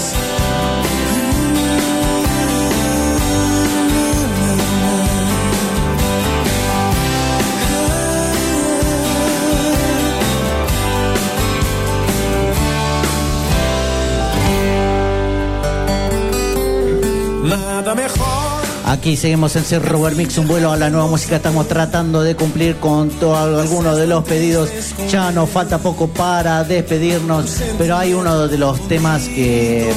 Nada mejor. Aquí seguimos en Sir Robert Mix, un vuelo a la nueva música. Estamos tratando de cumplir con algunos de los pedidos. Ya nos falta poco para despedirnos, pero hay uno de los temas que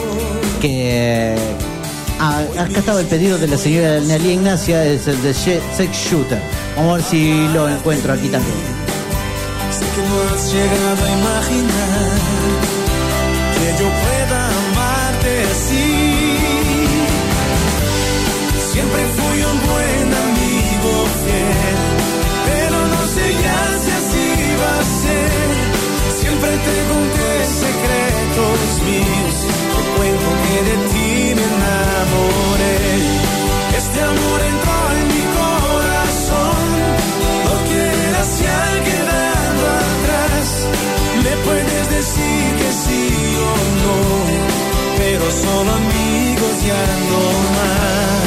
acá estaba el pedido de la señora Nelia Ignacia, es el de Sex Shooter. Vamos a ver si lo encuentro aquí también. Sé que no has llegado a imaginar que yo pueda amarte así. Siempre fui un buen amigo fiel, pero no sé ya si así va a ser. Siempre te conté secretos míos, te cuento que de ti me enamoré. Este amor entró en mi corazón, lo que era se ha quedado atrás. Me puedes decir que sí o no, pero solo amigos ya no más.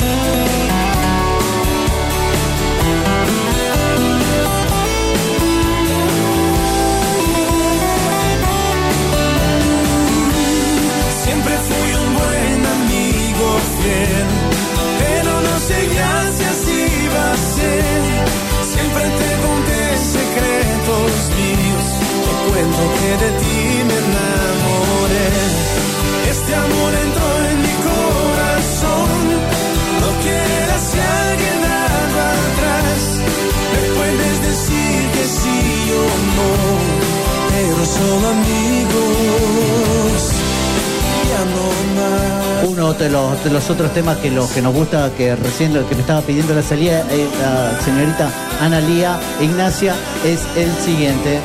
Siempre fui un buen amigo fiel, pero no sé ya si así va a ser. Siempre te conté secretos míos, te cuento que de ti me enamoré. Este amor entró en mi corazón, lo que era se ha quedado atrás. Me puedes decir que sí o no, pero solo amigos. Uno de los otros temas que nos gusta, que recién lo que me estaba pidiendo la salida la señorita Analía Ignacia, es el siguiente.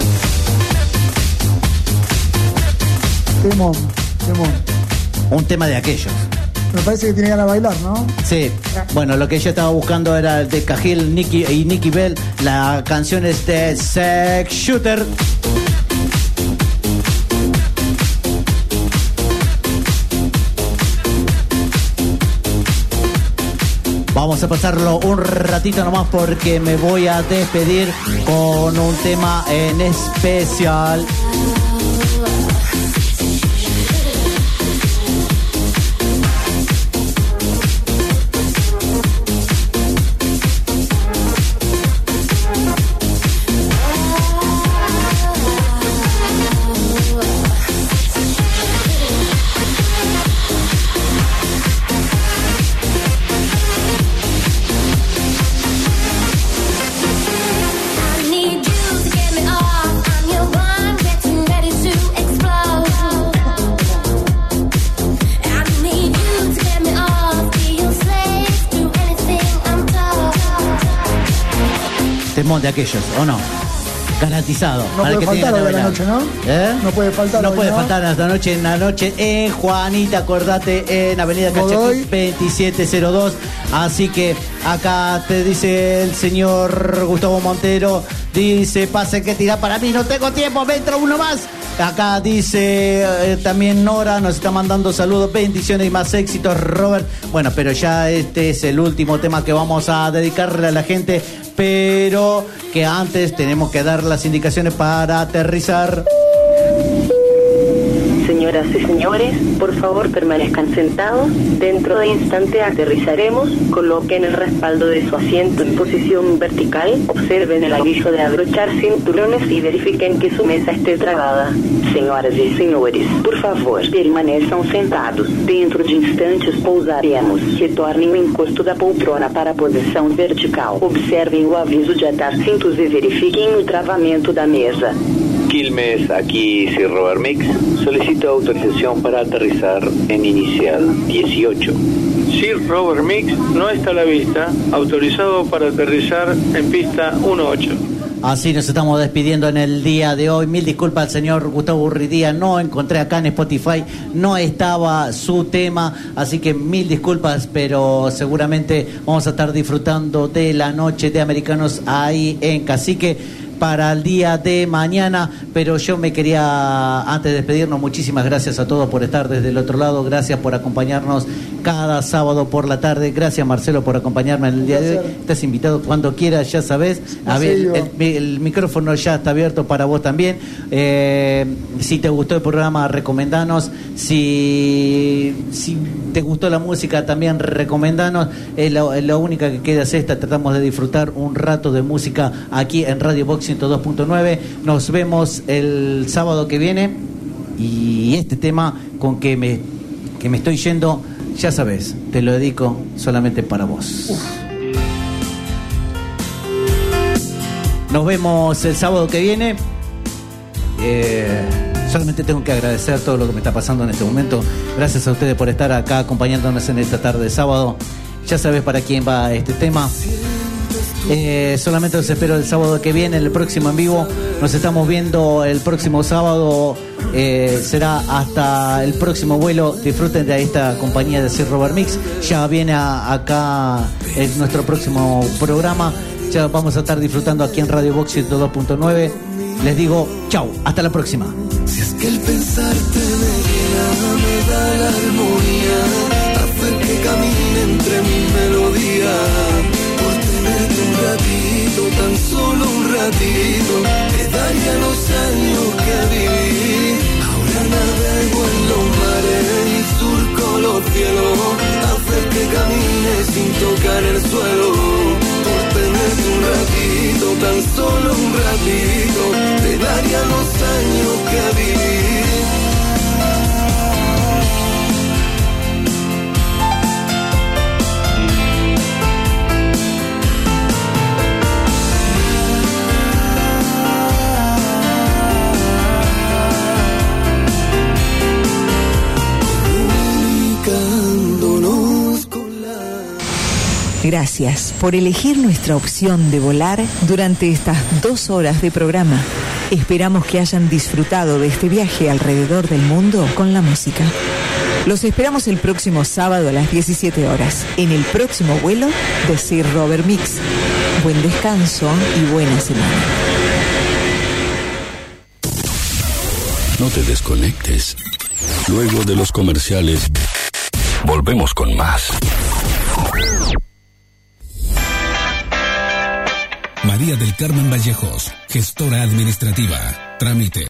Temón. Un tema de aquellos. Me parece que tiene ganas de bailar, ¿no? Sí. Bueno, lo que ella estaba buscando era el de Cahill y Nicky Bell. La canción es de Sex Shooter. Vamos a pasarlo un ratito nomás porque me voy a despedir con un tema en especial. Temón de aquellos, ¿o no? Garantizado. No puede faltar hoy a la noche, ¿no? No puede faltar. No puede faltar esta noche, en la noche en Juanita, acordate, en Avenida Cachaquí 2702. Así que acá te dice el señor Gustavo Montero, dice, pase que tira para mí, no tengo tiempo, me entra uno más. Acá dice también Nora, nos está mandando saludos, bendiciones y más éxitos, Robert. Bueno, pero ya este es el último tema que vamos a dedicarle a la gente, pero que antes tenemos que dar las indicaciones para aterrizar. Señoras y señores, por favor permanezcan sentados. Dentro de instante aterrizaremos. Coloquen el respaldo de su asiento en posición vertical. Observen el aviso de abrochar cinturones y verifiquen que su mesa esté tragada. Senhoras e senhores, por favor, permaneçam sentados. Dentro de instantes pousaremos. Retornem o encosto da poltrona para a posição vertical. Observem o aviso de atar cintos e verifiquem o travamento da mesa. Quilmes, aquí Sir Robert Mix. Solicito autorización para aterrizar en inicial 18. Sir Robert Mix no está a la vista. Autorizado para aterrizar en pista 18. Así nos estamos despidiendo en el día de hoy. Mil disculpas al señor Gustavo Urridía. No encontré acá en Spotify, no estaba su tema, así que mil disculpas, pero seguramente vamos a estar disfrutando de la noche de Americanos ahí en Cacique para el día de mañana. Pero yo me quería, antes de despedirnos, muchísimas gracias a todos por estar desde el otro lado, gracias por acompañarnos cada sábado por la tarde, gracias Marcelo por acompañarme en el día de hoy. Estás invitado cuando quieras, ya sabes. A ver, el micrófono ya está abierto para vos también. Si te gustó el programa, recomendanos. Si te gustó la música, también recomendanos. La única que queda es esta. Tratamos de disfrutar un rato de música aquí en Radio Box 102.9. Nos vemos el sábado que viene. Y este tema con que me estoy yendo, ya sabes, te lo dedico solamente para vos. Nos vemos el sábado que viene. Solamente tengo que agradecer todo lo que me está pasando en este momento. Gracias a ustedes por estar acá acompañándonos en esta tarde de sábado. Ya sabes para quién va este tema. Solamente los espero el sábado que viene, el próximo en vivo. Nos estamos viendo el próximo sábado. Será hasta el próximo vuelo. Disfruten de esta compañía de Sir Robert Mix. Ya viene acá en nuestro próximo programa. Ya vamos a estar disfrutando aquí en Radio Box 102.9. Les digo chau, hasta la próxima. Si es que el pensarte me llena, me da la armonía, hacer que camine entre mi melodía. Por tenerte un ratito, tan solo un ratito, te daría los años que viví. Ahora navego en los mares y surco los cielos, hacer que camine sin tocar el suelo. Por tenerte un ratito, tan solo un ratito, te daría los años que viví. Gracias por elegir nuestra opción de volar durante estas 2 horas de programa. Esperamos que hayan disfrutado de este viaje alrededor del mundo con la música. Los esperamos el próximo sábado a las 17 horas en el próximo vuelo de Sir Robert Mix. Buen descanso y buena semana. No te desconectes. Luego de los comerciales, volvemos con más. María del Carmen Vallejos, gestora administrativa. Trámite